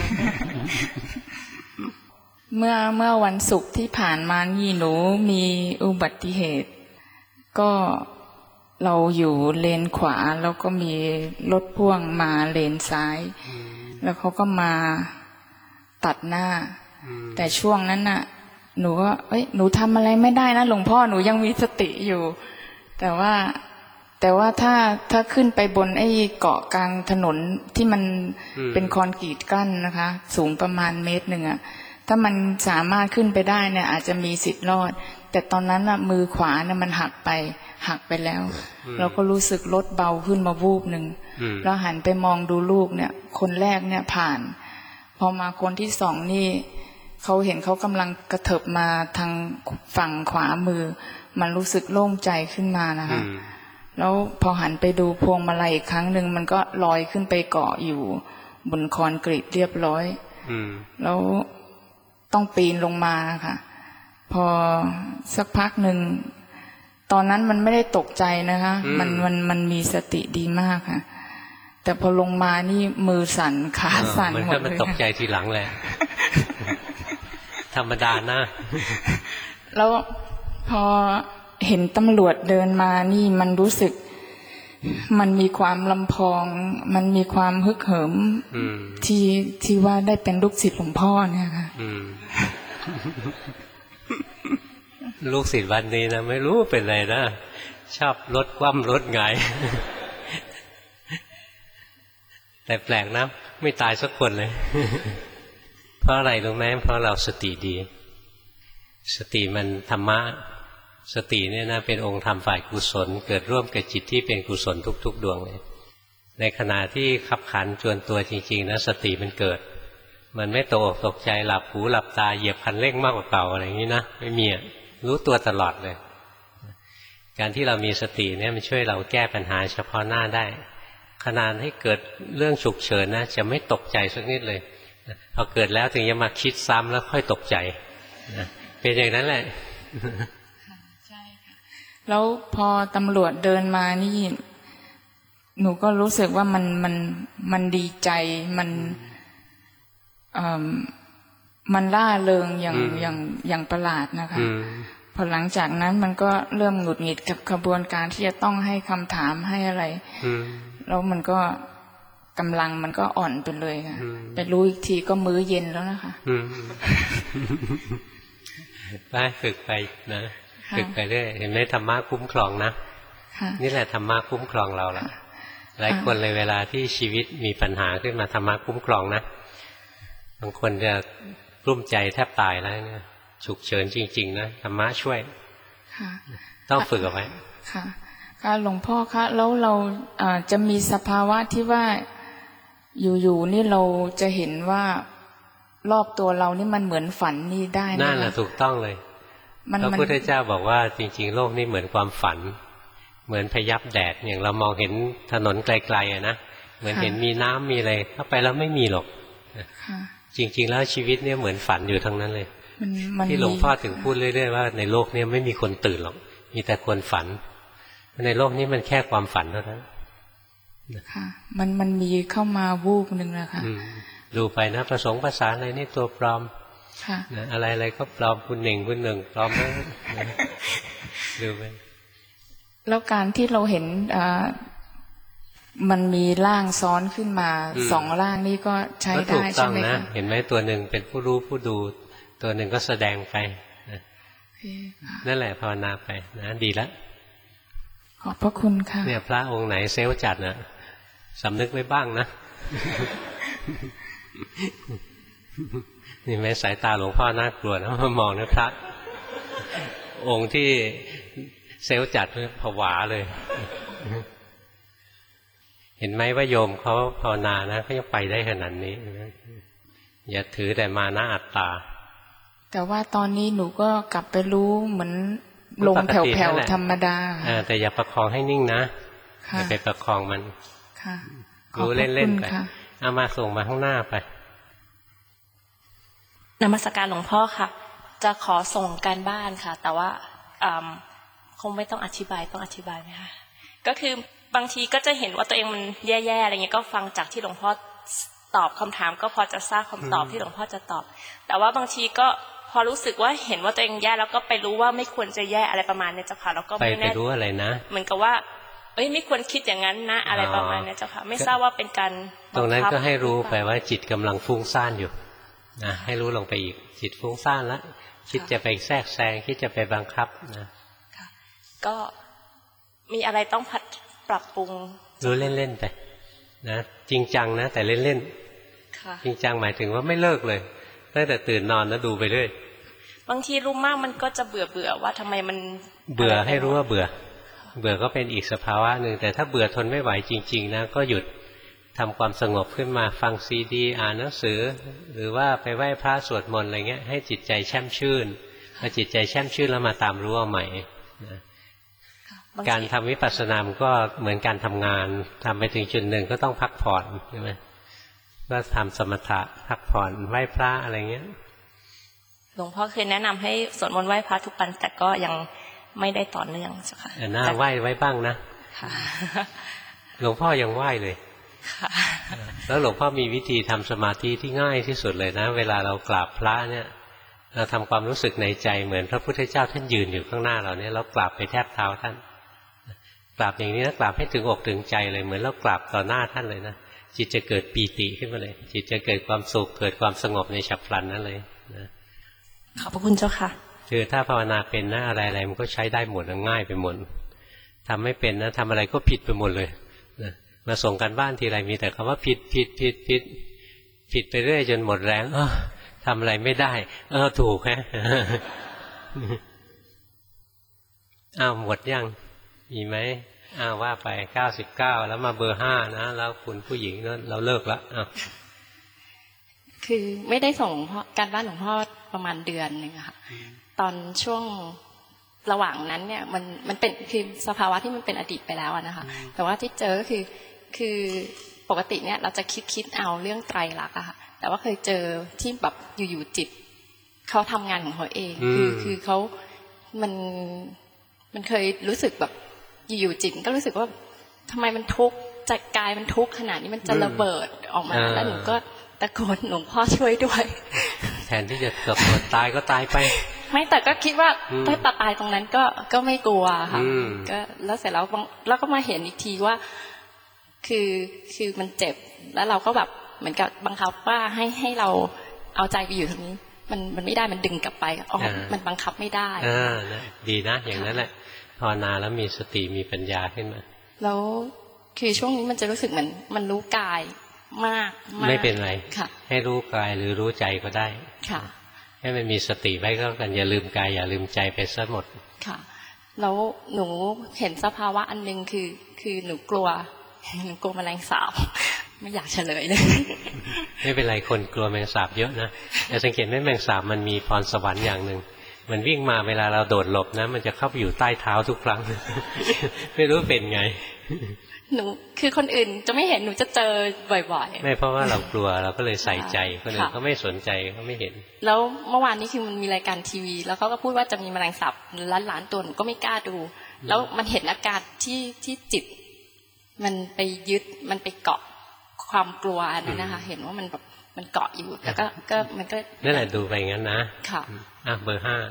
เมื่อวันศุกร์ที่ผ่านมานี่หนูมีอุบัติเหตุก็เราอยู่เลนขวาแล้วก็มีรถพ่วงมาเลนซ้ายแล้วเขาก็มาตัดหน้าแต่ช่วงนั้นน่ะหนูก็หนูทำอะไรไม่ได้นะหลวงพ่อหนูยังมีสติอยู่แต่ว่าถ้าขึ้นไปบนไอ้เกาะกลางถนนที่มันเป็นคอนกรีตกั้นนะคะสูงประมาณ1 เมตรอ่ะถ้ามันสามารถขึ้นไปได้เนี่ยอาจจะมีสิทธิ์รอดแต่ตอนนั้นน่ะมือขวาเนี่ยมันหักไปแล้วเราก็รู้สึกรถเบาขึ้นมาวูบหนึ่งแล้วหันไปมองดูลูกเนี่ยคนแรกเนี่ยผ่านพอมาคนที่สองนี่เขาเห็นเขากำลังกระเถิบมาทางฝั่งขวามือมันรู้สึกโล่งใจขึ้นมานะคะแล้วพอหันไปดูพวงมาลัยอีกครั้งหนึ่งมันก็ลอยขึ้นไปเกาะอยู่บนคอนกรีตเรียบร้อยแล้วต้องปีนลงมาค่ะพอสักพักหนึ่งตอนนั้นมันไม่ได้ตกใจนะคะมันมีสติดีมากค่ะแต่พอลงมานี่มือสั่นขาสั่นหมดเลยมันตกใจทีหลังแหละธรรมดานะแล้วพอเห็นตำรวจเดินมานี่มันรู้สึกมันมีความลำพองมันมีความฮึกเหิมที่ว่าได้เป็นลูกศิษย์หลวงพ่อเนี่ยค่ะลูกศิษย์วันนี้นะไม่รู้เป็นไรนะชอบรถคว่ำรถหงายแต่แปลกนะไม่ตายสักคนเลยเพราะอะไรรู้ไหมเพราะเราสติดีสติมันธรรมะสติเนี่ยนะเป็นองค์ธรรมฝ่ายกุศลเกิดร่วมกับจิตที่เป็นกุศลทุกๆดวงเลยในขณะที่ขับขันจวนตัวจริงๆนะสติมันเกิดมันไม่ตกใจหลับหูหลับตาเหยียบคันเร่งมากกว่าเก่าอะไรอย่างนี้นะไม่มีรู้ตัวตลอดเลยการที่เรามีสติเนี่ยมันช่วยเราแก้ปัญหาเฉพาะหน้าได้ขณะที่เกิดเรื่องฉุกเฉินนะจะไม่ตกใจสักนิดเลยพอเกิดแล้วถึงจะมาคิดซ้ำแล้วค่อยตกใจเป็นอย่างนั้นแหละแล้วพอตำรวจเดินมานี่หนูก็รู้สึกว่ามันดีใจมันล่าเริงอย่างประหลาดนะคะพอหลังจากนั้นมันก็เริ่มหงุดหงิดกับกระบวนการที่จะต้องให้คำถามให้อะไรแล้วมันก็กำลังมันก็อ่อนไปเลยค่ะแต่รู้อีกทีก็มื้อเย็นแล้วนะคะได้ฝึกไปนะฝึกไปเรื่อยเห็นไหมธรรมะคุ้มครองนะนี่แหละธรรมะคุ้มครองเราล่ะหลายคนเลยเวลาที่ชีวิตมีปัญหาขึ้นมาธรรมะคุ้มครองนะบางคนจะกลุ้มใจแทบตายแล้วเนี่ยฉุกเฉินจริงๆนะธรรมะช่วยต้องฝึกเอาไว้ค่ะหลวงพ่อคะแล้วเราจะมีสภาวะที่ว่าอยู่ๆนี่เราจะเห็นว่ารอบตัวเรานี่มันเหมือนฝันนี่ได้นั่นแหละถูกต้องเลยพระพุทธเจ้าบอกว่าจริงๆโลกนี้เหมือนความฝันเหมือนพยับแดดอย่างเรามองเห็นถนนไกลๆนะเหมือนเห็นมีน้ำมีอะไรเข้าไปแล้วไม่มีหรอกจริงๆแล้วชีวิตเนี่ยเหมือนฝันอยู่ทั้งนั้นเลยที่หลวงพ่อถึงพูดเรื่อยๆว่าในโลกนี้ไม่มีคนตื่นหรอกมีแต่คนฝันในโลกนี้มันแค่ความฝันเท่านั้นค่ะมันมีเข้ามาวูบนึงนะคะดูไปนะประสงค์ภาษาอะไรนี่ตัวปลอมอะไรก็ปลอมคุณหนึ่งปลอมแล้วดูไปแล้วการที่เราเห็นมันมีร่างซ้อนขึ้นมา2ร่างนี่ก็ใช้ได้ใช่ไหมคะเห็นไหมตัวหนึ่งเป็นผู้รู้ผู้ดูตัวหนึ่งก็แสดงไปนั่นแหละภาวนาไปนะดีแล้วขอบพระคุณค่ะเนี่ยพระองค์ไหนเซลล์จัดนะสำนึกไว้บ้างนะนี่แม้สายตาหลวงพ่อน่ากลัวนะมามองนะพระองค์ที่เซลล์จัดผวาเลยเห็นไหมว่าโยมเขาภาวนานะเขายังไปได้ขนาดนี้อย่าถือแต่มานะอัตตาแต่ว่าตอนนี้หนูก็กลับไปรู้เหมือนลงแผ่วๆธรรมดาแต่อย่าประคองให้นิ่งนะอย่าไปประคองมันรู้เล่นๆไปเอามาส่งมาข้างหน้าไปนมัสการหลวงพ่อค่ะจะขอส่งการบ้านค่ะแต่ว่าคงไม่ต้องอธิบายไหมคะก็คือบางทีก็จะเห็นว่าตัวเองมันแย่ๆอะไรเงี้ยก็ฟังจากที่หลวงพ่อตอบคำถามก็พอจะทราบคำตอบที่หลวงพ่อจะตอบแต่ว่าบางทีก็พอรู้สึกว่าเห็นว่าตัวเองแย่แล้วก็ไปรู้ว่าไม่ควรจะแย่อะไรประมาณนี้เจ้าค่ะแล้วก็ไม่แน่ไปรู้อะไรนะเหมือนกับว่าไม่ควรคิดอย่างนั้นนะอะไรประมาณนี้เจ้าค่ะไม่ทราบว่าเป็นการตรงนั้นก็ให้รู้ไปว่าจิตกำลังฟุ้งซ่านอยู่นะให้รู้ลงไปอีกจิตฟุ้งซ่านแล้วคิดจะไปแทรกแซงคิดจะไปบังคับนะก็มีอะไรต้องปรับปรุงรู้เล่นๆไปนะจริงจังนะแต่เล่นๆจริงจังหมายถึงว่าไม่เลิกเลยตั้งแต่ตื่นนอนแล้วดูไปเรื่อยบางทีรู้มากมันก็จะเบื่อว่าทำไมมันเบื่อให้รู้ว่าเบื่อก็เป็นอีกสภาวะหนึ่งแต่ถ้าเบื่อทนไม่ไหวจริงๆนะก็หยุดทำความสงบขึ้นมาฟังซีดีอ่านหนังสือหรือว่าไปไหว้พระสวดมนต์อะไรเงี้ยให้จิตใจแช่มชื่นพอจิตใจแช่มชื่นแล้วมาตามรู้เอาใหม่นะการทำวิปัสสนามันก็เหมือนการทำงานทำไปถึงจุดหนึ่งก็ต้องพักผ่อนใช่ไหมก็ทำสมถะพักผ่อนไหว้พระอะไรเงี้ยหลวงพ่อเคยแนะนำให้สวดมนต์ไหว้พระทุกวันแต่ก็ยังไม่ได้ต่อเนื่องใช่ไหมคะน่าไหว้ไว้บ้างนะหลวงพ่อยังไหว้เลยแล้วหลวงพ่อมีวิธีทำสมาธิที่ง่ายที่สุดเลยนะเวลาเรากราบพระเนี่ยเราทำความรู้สึกในใจเหมือนพระพุทธเจ้าท่านยืนอยู่ข้างหน้าเราเนี่ยเรากราบไปแทบเท้าท่านกราบอย่างนี้นะกราบให้ถึงอกถึงใจเลยเหมือนเรากราบต่อหน้าท่านเลยนะจิตจะเกิดปีติขึ้นมาเลยจิตจะเกิดความสุขเกิดความสงบในฉับพลันนั่นเลยนะขอบพระคุณเจ้าค่ะคือถ้าภาวนาเป็นนะอะไรๆมันก็ใช้ได้หมดง่ายไปหมดทำไม่เป็นนะทำอะไรก็ผิดไปหมดเลยนะมาส่งกันบ้านทีไรมีแต่คำว่าผิดไปเรื่อยจนหมดแรงทำอะไรไม่ได้ถูกฮะอ้าวหมดยังมีไหมว่าไป99แล้วมาเบอร์5นะแล้วคุณผู้หญิงนั่นเราเลิกละคือไม่ได้ส่งการบ้านหลวงพ่อประมาณเดือนนึงค่ะตอนช่วงระหว่างนั้นเนี่ยมันเป็นคือสภาวะที่มันเป็นอดีตไปแล้วนะคะแต่ว่าที่เจอก็คือปกติเนี่ยเราจะคิดเอาเรื่องไตรลักษณ์อะค่ะแต่ว่าเคยเจอที่แบบอยู่ๆจิตเขาทำงานของเขาเองคือเขามันเคยรู้สึกแบบอยู่ๆจิตก็รู้สึกว่าทำไมมันทุกข์ใจกายมันทุกข์ขนาดนี้มันจะระเบิดออกมาแล้วหนูก็ตะโกนหลวงพ่อช่วยด้วยแทนที่จะเกือบตายก็ตายไปไม่แต่ก็คิดว่าถ้าตายตรงนั้นก็ไม่กลัวค่ะก็แล้วเสร็จแล้วก็มาเห็นอีกทีว่าคือมันเจ็บแล้วเราก็แบบเหมือนกับบังคับว่าให้เราเอาใจไปอยู่ตรงนี้มันไม่ได้มันดึงกลับไปมันบังคับไม่ได้ดีนะอย่างนั้นแหละภาวนาแล้วมีสติมีปัญญาขึ้นมาแล้วคือช่วงนี้มันจะรู้สึกเหมือนมันรู้กายมากไม่เป็นไรให้รู้กายหรือรู้ใจก็ได้ค่ะให้มันมีสติไว้ก็กันอย่าลืมกายอย่าลืมใจไปซะหมดค่ะแล้วหนูเห็นสภาวะอันนึงคือหนูกลัวแมลงสาบไม่อยากเฉลยเลยไม่เป็นไรคนกลัวแมลงสาบเยอะนะแต่สังเกตไหมแมลงสาบมันมีพรสวรรค์อย่างหนึ่งมันวิ่งมาเวลาเราโดดหลบนะมันจะเข้าไปอยู่ใต้เท้าทุกครั้งไม่รู้เป็นไงหนูคือคนอื่นจะไม่เห็นหนูจะเจอบ่อยๆไม่เพราะว่าเรากลัวเราก็เลยใส่ใจคนอื่นเขาไม่สนใจเขาไม่เห็นแล้วเมื่อวานนี้คือมันมีรายการทีวีแล้วเขาก็พูดว่าจะมีแมลงสาบล้านตัวหนูก็ไม่กล้าดูแล้วมันเห็นอาการที่จิตมันไปยึดมันไปเกาะความกลัวนั่นนะคะเห็นว่ามันแบบมันเกาะอยู่แล้วก็มันก็นั่นแหละดูไปงั้นนะค่ะเบอร์5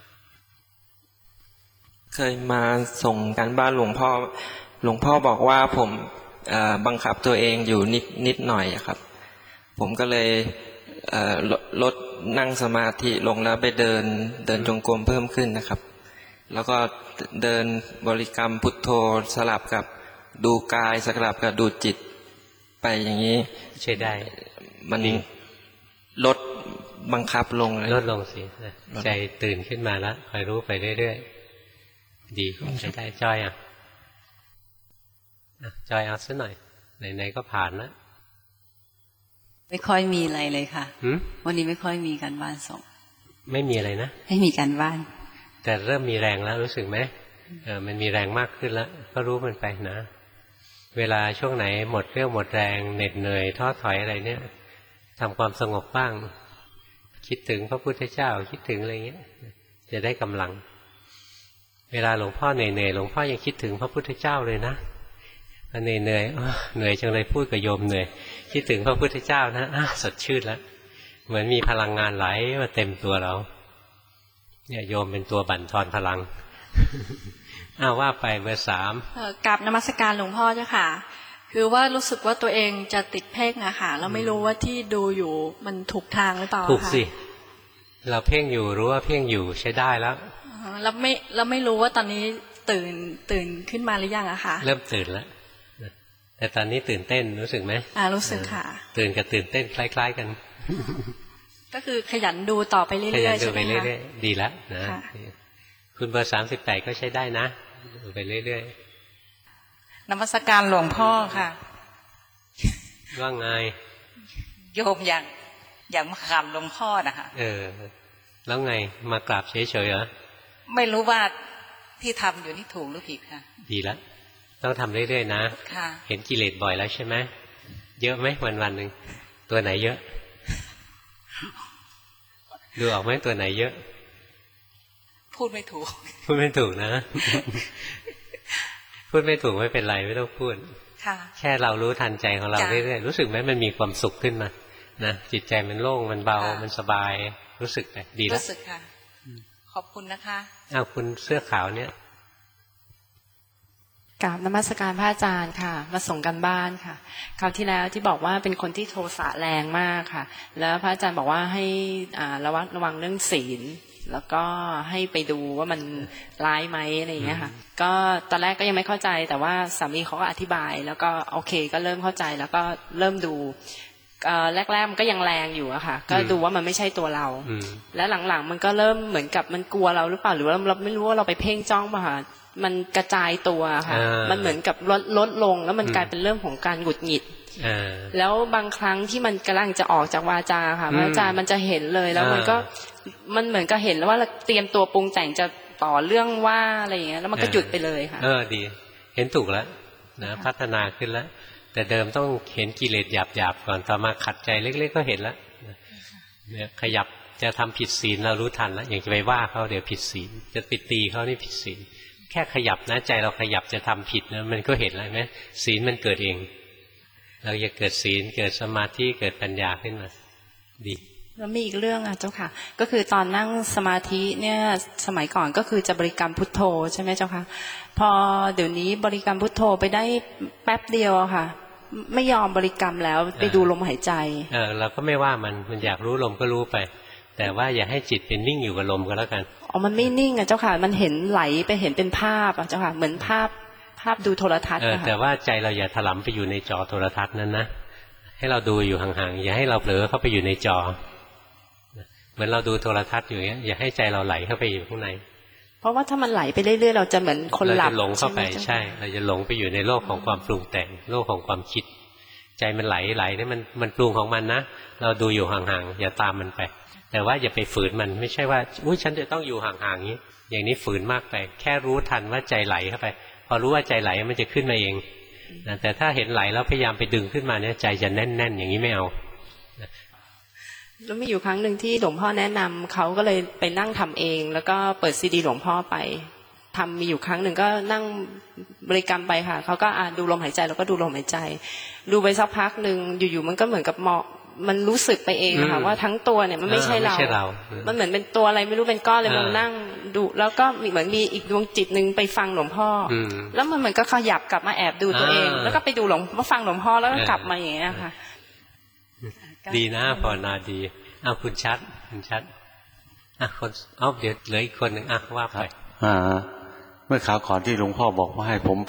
เคยมาส่งการบ้านหลวงพ่อบอกว่าผมบังคับตัวเองอยู่นิดหน่อยครับผมก็เลยลดนั่งสมาธิลงแล้วไปเดินจงกรมเพิ่มขึ้นนะครับแล้วก็เดินบริกรรมพุทโธสลับกับดูกายสลับกับดูจิตไปอย่างนี้ใช่ได้มันลดบังคับลงลดลงสิใจตื่นขึ้นมาแล้วคอยรู้ไปเรื่อยๆดีใช้ได้จ้อยจอยเอาซะหน่อยไหนๆก็ผ่านแล้วไม่ค่อยมีอะไรเลยค่ะวันนี้ไม่ค่อยมีการบ้านส่งไม่มีอะไรนะไม่มีการบ้านแต่เริ่มมีแรงแล้วรู้สึกไหมมันมีแรงมากขึ้นแล้วก็รู้มันไปนะเวลาช่วงไหนหมดเรี่ยวหมดแรงเหน็ดเหนื่อยท้อถอยอะไรเนี่ยทำความสงบบ้างคิดถึงพระพุทธเจ้าคิดถึงอะไรเงี้ยจะได้กำลังเวลาหลวงพ่อเหนื่อยหลวงพ่อยังคิดถึงพระพุทธเจ้าเลยนะเหนื่อยจังเลยพูดกับโยมเหนื่อยคิดถึงพระพุทธเจ้านะสดชื่นแล้วเหมือนมีพลังงานไหลมาเต็มตัวเราเนี่ยโยมเป็นตัวบั่นทอนพลังว่าไปเบอร์ 3 กราบนมัสการหลวงพ่อเจ้าค่ะคือว่ารู้สึกว่าตัวเองจะติดเพ่งอะค่ะแล้วไม่รู้ว่าที่ดูอยู่มันถูกทางหรือเปล่าถูกสิเราเพ่งอยู่รู้ว่าเพ่งอยู่ใช้ได้แล้วแล้วไม่รู้ว่าตอนนี้ตื่นขึ้นมาหรือยังอะค่ะเริ่มตื่นแล้วแต่ตอนนี้ตื่นเต้นรู้สึกไหมรู้สึกค่ะตื่นกับตื่นเต้นคล้ายๆกันก็คือขยันดูต่อไปเรื่อยๆใช่ไหมคะขยันดูไปเรื่อยๆดีแล้วนะคุณเบอร์ 38ก็ใช้ได้นะดูไปเรื่อยๆนมัสการหลวงพ่อค่ะว่าไงโยมอย่างมาขำหลวงพ่อนะคะแล้วไงมากราบเฉยๆเหรอไม่รู้ว่าที่ทำอยู่นี่ถูกหรือผิดค่ะดีแล้วต้องทำเรื่อยๆนะเห็นกิเลสบ่อยแล้วใช่ไหมเยอะไหมวันๆหนึ่งตัวไหนเยอะดูออกไหมตัวไหนเยอะพูดไม่ถูกนะพูดไม่ถูกไม่เป็นไรไม่ต้องพูดแค่เรารู้ทันใจของเราเรื่อยๆรู้สึกไหมมันมีความสุขขึ้นมานะจิตใจมันโล่งมันเบามันสบายรู้สึกแต่ดีแล้วรู้สึกค่ะขอบคุณนะคะคุณเสื้อขาวเนี่ยกราบนมัสการพระอาจารย์ค่ะมาส่งกันบ้านค่ะคราวที่แล้วที่บอกว่าเป็นคนที่โทสะแรงมากค่ะแล้วพระอาจารย์บอกว่าให้ระวังเรื่องศีลแล้วก็ให้ไปดูว่ามันร้ายไหมอะไรอย่างเงี้ยค่ะก็ตอนแรกก็ยังไม่เข้าใจแต่ว่าสามีเขาก็อธิบายแล้วก็โอเคก็เริ่มเข้าใจแล้วก็เริ่มดูแรกๆมันก็ยังแรงอยู่อะค่ะก็ดูว่ามันไม่ใช่ตัวเราแล้วหลังๆมันก็เริ่มเหมือนกับมันกลัวเราหรือเปล่าหรือว่าเราไม่รู้ว่าเราไปเพ่งจ้องป่ะค่ะมันกระจายตัวค่ะมันเหมือนกับลดลงแล้วมันกลายเป็นเรื่องของการหงุดหงิดแล้วบางครั้งที่มันกำลังจะออกจากวาจาค่ะพระอาจารย์มันจะเห็นเลยแล้วมันเหมือนกับเห็นแล้วว่าเราเตรียมตัวปรุงแต่งจะต่อเรื่องว่าอะไรอย่างเงี้ยแล้วมันก็หยุดไปเลยค่ะดีเห็นถูกแล้วนะพัฒนาขึ้นแล้วแต่เดิมต้องเห็นกิเลสหยาบๆก่อนต่อมาขัดใจเล็กๆก็เห็นแล้วเนี่ยขยับจะทำผิดศีลเรารู้ทันแล้วอย่างจะไปว่าเขาเดี๋ยวผิดศีลจะไปตีเขานี่ผิดศีลแค่ขยับนะใจเราขยับจะทำผิดนะมันก็เห็นแล้วไหมศีลมันเกิดเองเราจะเกิดศีลเกิดสมาธิเกิดปัญญาขึ้นมาดีแล้วมีอีกเรื่องเจ้าค่ะก็คือตอนนั่งสมาธิเนี่ยสมัยก่อนก็คือจะบริกรรมพุทโธใช่ไหมเจ้าค่ะพอเดี๋ยวนี้บริกรรมพุทโธไปได้แป๊บเดียวค่ะไม่ยอมบริกรรมแล้วไปดูลมหายใจเราก็ไม่ว่ามันอยากรู้ลมก็รู้ไปแต่ว่าอย่าให้จิตเป็นนิ่งอยู่กับลมก็แล้วกันมันไม่นิ่งเจ้าค่ะมันเห็นไหลไปเห็นเป็นภาพเจ้าค่ะเหมือนภาพดูโทรทัศน์แต่ว่าใจเราอย่าถลำไปอยู่ในจอโทรทัศน์นั้นนะให้เราดูอยู่ห่างๆอย่าให้เราเผลอเข้าไปอยู่ในจอเหมือนเราดูโทรทัศน์อยู่อย่างเงี้ยอย่าให้ใจเราไหลเข้าไปอยู่ข้างในเพราะว่าถ้ามันไหลไปเรื่อยๆเราจะเหมือนคนหลับเราจะหลงเข้าไปใช่เราจะหลงไปอยู่ในโลกของความปรุงแต่งโลกของความคิดใจมันไหลนี่มันปรุงของมันนะเราดูอยู่ห่างๆอย่าตามมันไปแต่ว่าอย่าไปฝืนมันไม่ใช่ว่าฉันจะต้องอยู่ห่างๆอย่างนี้ฝืนมากไปแค่รู้ทันว่าใจไหลเข้าไปพอรู้ว่าใจไหลมันจะขึ้นมาเองแต่ถ้าเห็นไหลแล้วพยายามไปดึงขึ้นมาเนี่ยใจจะแน่นๆอย่างนี้ไม่เอาแล้วมีอยู่ครั้งหนึ่งที่หลวงพ่อแนะนำเขาก็เลยไปนั่งทำเองแล้วก็เปิดซีดีหลวงพ่อไปทำมีอยู่ครั้งหนึ่งก็นั่งบริกรรมไปค่ะเขาก็ดูลมหายใจแล้วก็ดูลมหายใจดูไปสักพักหนึ่งอยู่ๆมันก็เหมือนกับมันรู้สึกไปเองค่ะว่าทั้งตัวเนี่ยมันไม่ใช่เรามันเหมือนเป็นตัวอะไรไม่รู้เป็นก้อนเลยมันนั่งดูแล้วก็เหมือนมีอีกดวงจิตนึงไปฟังหลวงพ่อแล้วมันเหมือนก็ขยับกลับมาแอบดูตัวเองแล้วก็ไปดูมาฟังหลวงพ่อแล้วก็กลับมาอย่างเงี้ยค่ะดีนะภาวนาดีคุณชัดคนเดี๋ยวเหลืออีกคนหนึ่งว่าไปเมื่อคราวก่อนที่หลวงพ่อบอกว่าให้ผมไป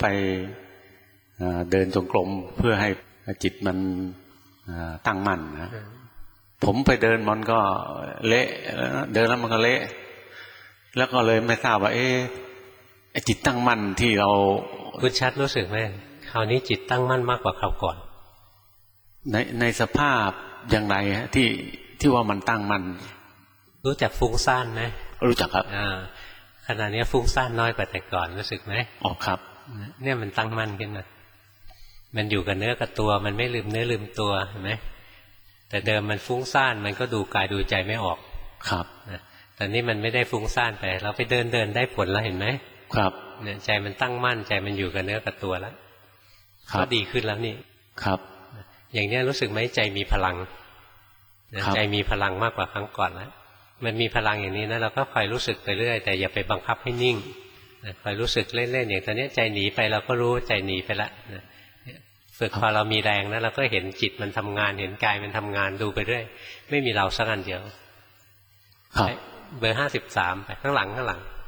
เดินจงกรมเพื่อให้จิตมันตั้งมั่นนะผมไปเดินมันก็เละเดินแล้วมันก็เละแล้วก็เลยไม่ทราบว่าไอ้จิตตั้งมั่นที่เราคุณชัดรู้สึกไหมคราวนี้จิตตั้งมั่นมากกว่าคราวก่อนในสภาพอย่างไรฮะที่ว่ามันตั้งมั่นรู้จักฟุ้งซ่านไหมรู้จักครับขณะนี้ฟุ้งซ่านน้อยกว่าแต่ก่อนรู้สึกไหมอ๋อครับเนี่ยมันตั้งมั่นขึ้นมามันอยู่กับเนื้อกับตัวมันไม่ลืมเนื้อลืมตัวเห็นไหมแต่เดิมมันฟุ้งซ่านมันก็ดูกายดูใจไม่ออกครับแต่นี่มันไม่ได้ฟุ้งซ่านไปเราไปเดินได้ผลแล้วเห็นไหมครับเนี่ยใจมันตั้งมั่นใจมันอยู่กับเนื้อกับตัวแล้วก็ดีขึ้นแล้วนี่ครับอย่างนี้รู้สึกไหมใจมีพลังใจมีพลังมากกว่าครั้งก่อนแล้วมันมีพลังอย่างนี้นะเราก็คอยรู้สึกไปเรื่อยแต่อย่าไปบังคับให้นิ่งคอยรู้สึกเล่นๆอย่างตอนนี้ใจหนีไปเราก็รู้ใจหนีไปแล้วฝึกพอเรามีแรงนะเราก็เห็นจิตมันทำงานเห็นกายมันทำงานดูไปเรื่อยไม่มีเราสักอันเดียวเบอร์53ไปข้างหลัง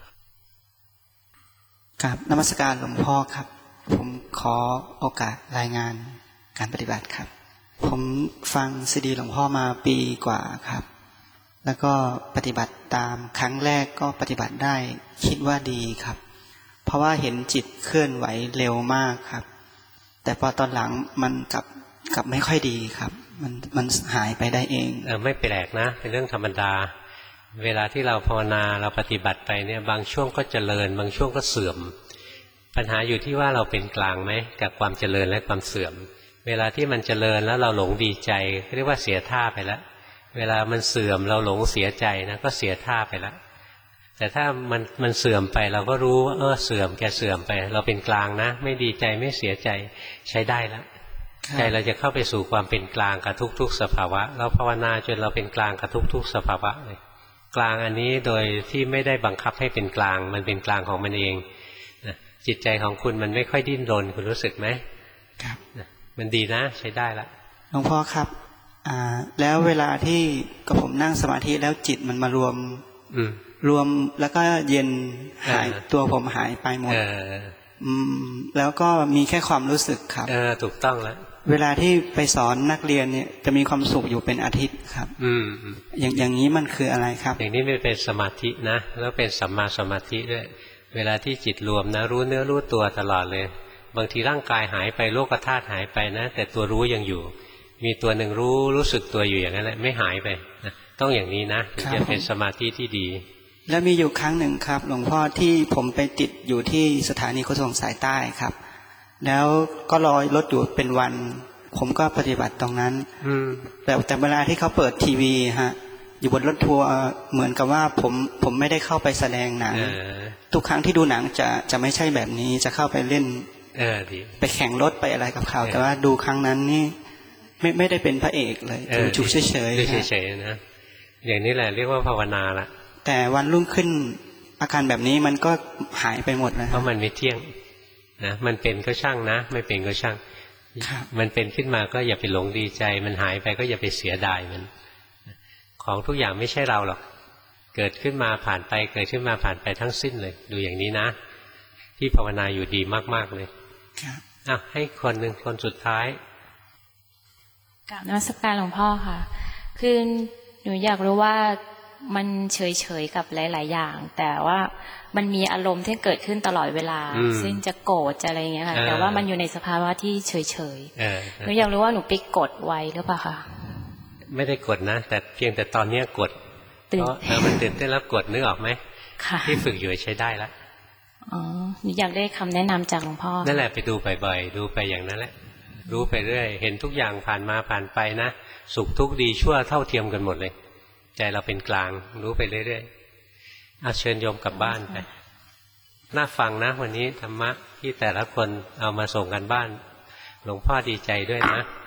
ครับนมัสการหลวงพ่อครับผมขอโอกาสรายงานการปฏิบัติครับผมฟังซีดีหลวงพ่อมาปีกว่าครับแล้วก็ปฏิบัติตามครั้งแรกก็ปฏิบัติได้คิดว่าดีครับเพราะว่าเห็นจิตเคลื่อนไหวเร็วมากครับแต่พอตอนหลังมันกลับไม่ค่อยดีครับมันหายไปได้เองไม่แปลกนะเป็นเรื่องธรรมดาเวลาที่เราภาวนาเราปฏิบัติไปเนี่ยบางช่วงก็เจริญบางช่วงก็เสื่อมปัญหาอยู่ที่ว่าเราเป็นกลางไหมกับความเจริญและความเสื่อมเวลาที่มันเจริญแล้วเราหลงดีใจเรียกว่าเสียท่าไปแล้วเวลามันเสื่อมเราหลงเสียใจนะก็เสียท่าไปแล้วแต่ถ้ามันเสื่อมไปเราก็รู้ว่าเสื่อมแกเสื่อมไปเราเป็นกลางนะไม่ดีใจไม่เสียใจใช้ได้แล้วใจเราจะเข้าไปสู่ความเป็นกลางกับทุกๆสภาวะเราภาวนาจนเราเป็นกลางกับทุกๆสภาวะเลยกลางอันนี้โดยที่ไม่ได้บังคับให้เป็นกลางมันเป็นกลางของมันเองจิตใจของคุณมันไม่ค่อยดิ้นรนคุณรู้สึกไหมครับมันดีนะใช้ได้ละหลวงพ่อครับแล้วเวลาที่กับผมนั่งสมาธิแล้วจิตมันมารวมแล้วก็เย็นหายตัวผมหายไปหมดแล้วก็มีแค่ความรู้สึกครับถูกต้องแล้วเวลาที่ไปสอนนักเรียนเนี่ยจะมีความสุขอยู่เป็นอาทิตย์ครับอย่างนี้มันคืออะไรครับอย่างนี้ไม่เป็นสมาธินะแล้วเป็นสัมมาสมาธิด้วยเวลาที่จิตรวมนะรู้เนื้อรู้ตัวตลอดเลยบางทีร่างกายหายไปโลกธาตุหายไปนะแต่ตัวรู้ยังอยู่มีตัวหนึ่งรู้สึกตัวอยู่อย่างนั้นแหละไม่หายไปนะต้องอย่างนี้นะถึงจะเป็นสมาธิที่ดีแล้วมีอยู่ครั้งหนึ่งครับหลวงพ่อที่ผมไปติดอยู่ที่สถานีขนส่งสายใต้ครับแล้วก็รอรถอยู่เป็นวันผมก็ปฏิบัติตรงนั้นแต่เวลาที่เขาเปิดทีวีฮะอยู่บนรถทัวร์เหมือนกับว่าผมไม่ได้เข้าไปแสดงหนังทุกครั้งที่ดูหนังจะไม่ใช่แบบนี้จะเข้าไปเล่นไปแข่งรถไปอะไรกับเขาแต่ว่าดูครั้งนั้นนี่ไม่ได้เป็นพระเอกเลยจุกเฉยเฉยนะอย่างนี้แหละเรียกว่าภาวนาละแต่วันรุ่งขึ้นอาการแบบนี้มันก็หายไปหมดเลยเพราะมันไม่เที่ยงนะมันเป็นก็ช่างนะไม่เป็นก็ช่างมันเป็นขึ้นมาก็อย่าไปหลงดีใจมันหายไปก็อย่าไปเสียดายมันของทุกอย่างไม่ใช่เราหรอกเกิดขึ้นมาผ่านไปเกิดขึ้นมาผ่านไปทั้งสิ้นเลยดูอย่างนี้นะที่ภาวนาอยู่ดีมากๆเลยให้คนหนึ่งคนสุดท้ายกราบนมัสการหลวงพ่อค่ะคือหนูอยากรู้ว่ามันเฉยๆกับหลายๆอย่างแต่ว่ามันมีอารมณ์ที่เกิดขึ้นตลอดเวลาซึ่งจะโกรธจะอะไรอย่างเงี้ยค่ะแต่ว่ามันอยู่ในสภาวะที่เฉยๆหนูอยากรู้ว่าหนูไปกดไว้หรือเปล่าคะไม่ได้กดนะแต่เพียงแต่ตอนนี้กดเพราะมันตื่นเต้นแล้วกดนึกออกไหมที่ฝึกอยู่ใช้ได้แล้วอ๋อหนูอยากได้คำแนะนำจากหลวงพ่อนั่นแหละไปดูบ่อยๆดูไปอย่างนั้นแหละรู้ไปเรื่อยเห็นทุกอย่างผ่านมาผ่านไปนะสุขทุกข์ดีชั่วเท่าเทียมกันหมดเลยใจเราเป็นกลางรู้ไปเรื่อยๆเชิญโยมกลับบ้านไปน่าฟังนะวันนี้ธรรมะที่แต่ละคนเอามาส่งกันบ้านหลวงพ่อดีใจด้วยนะ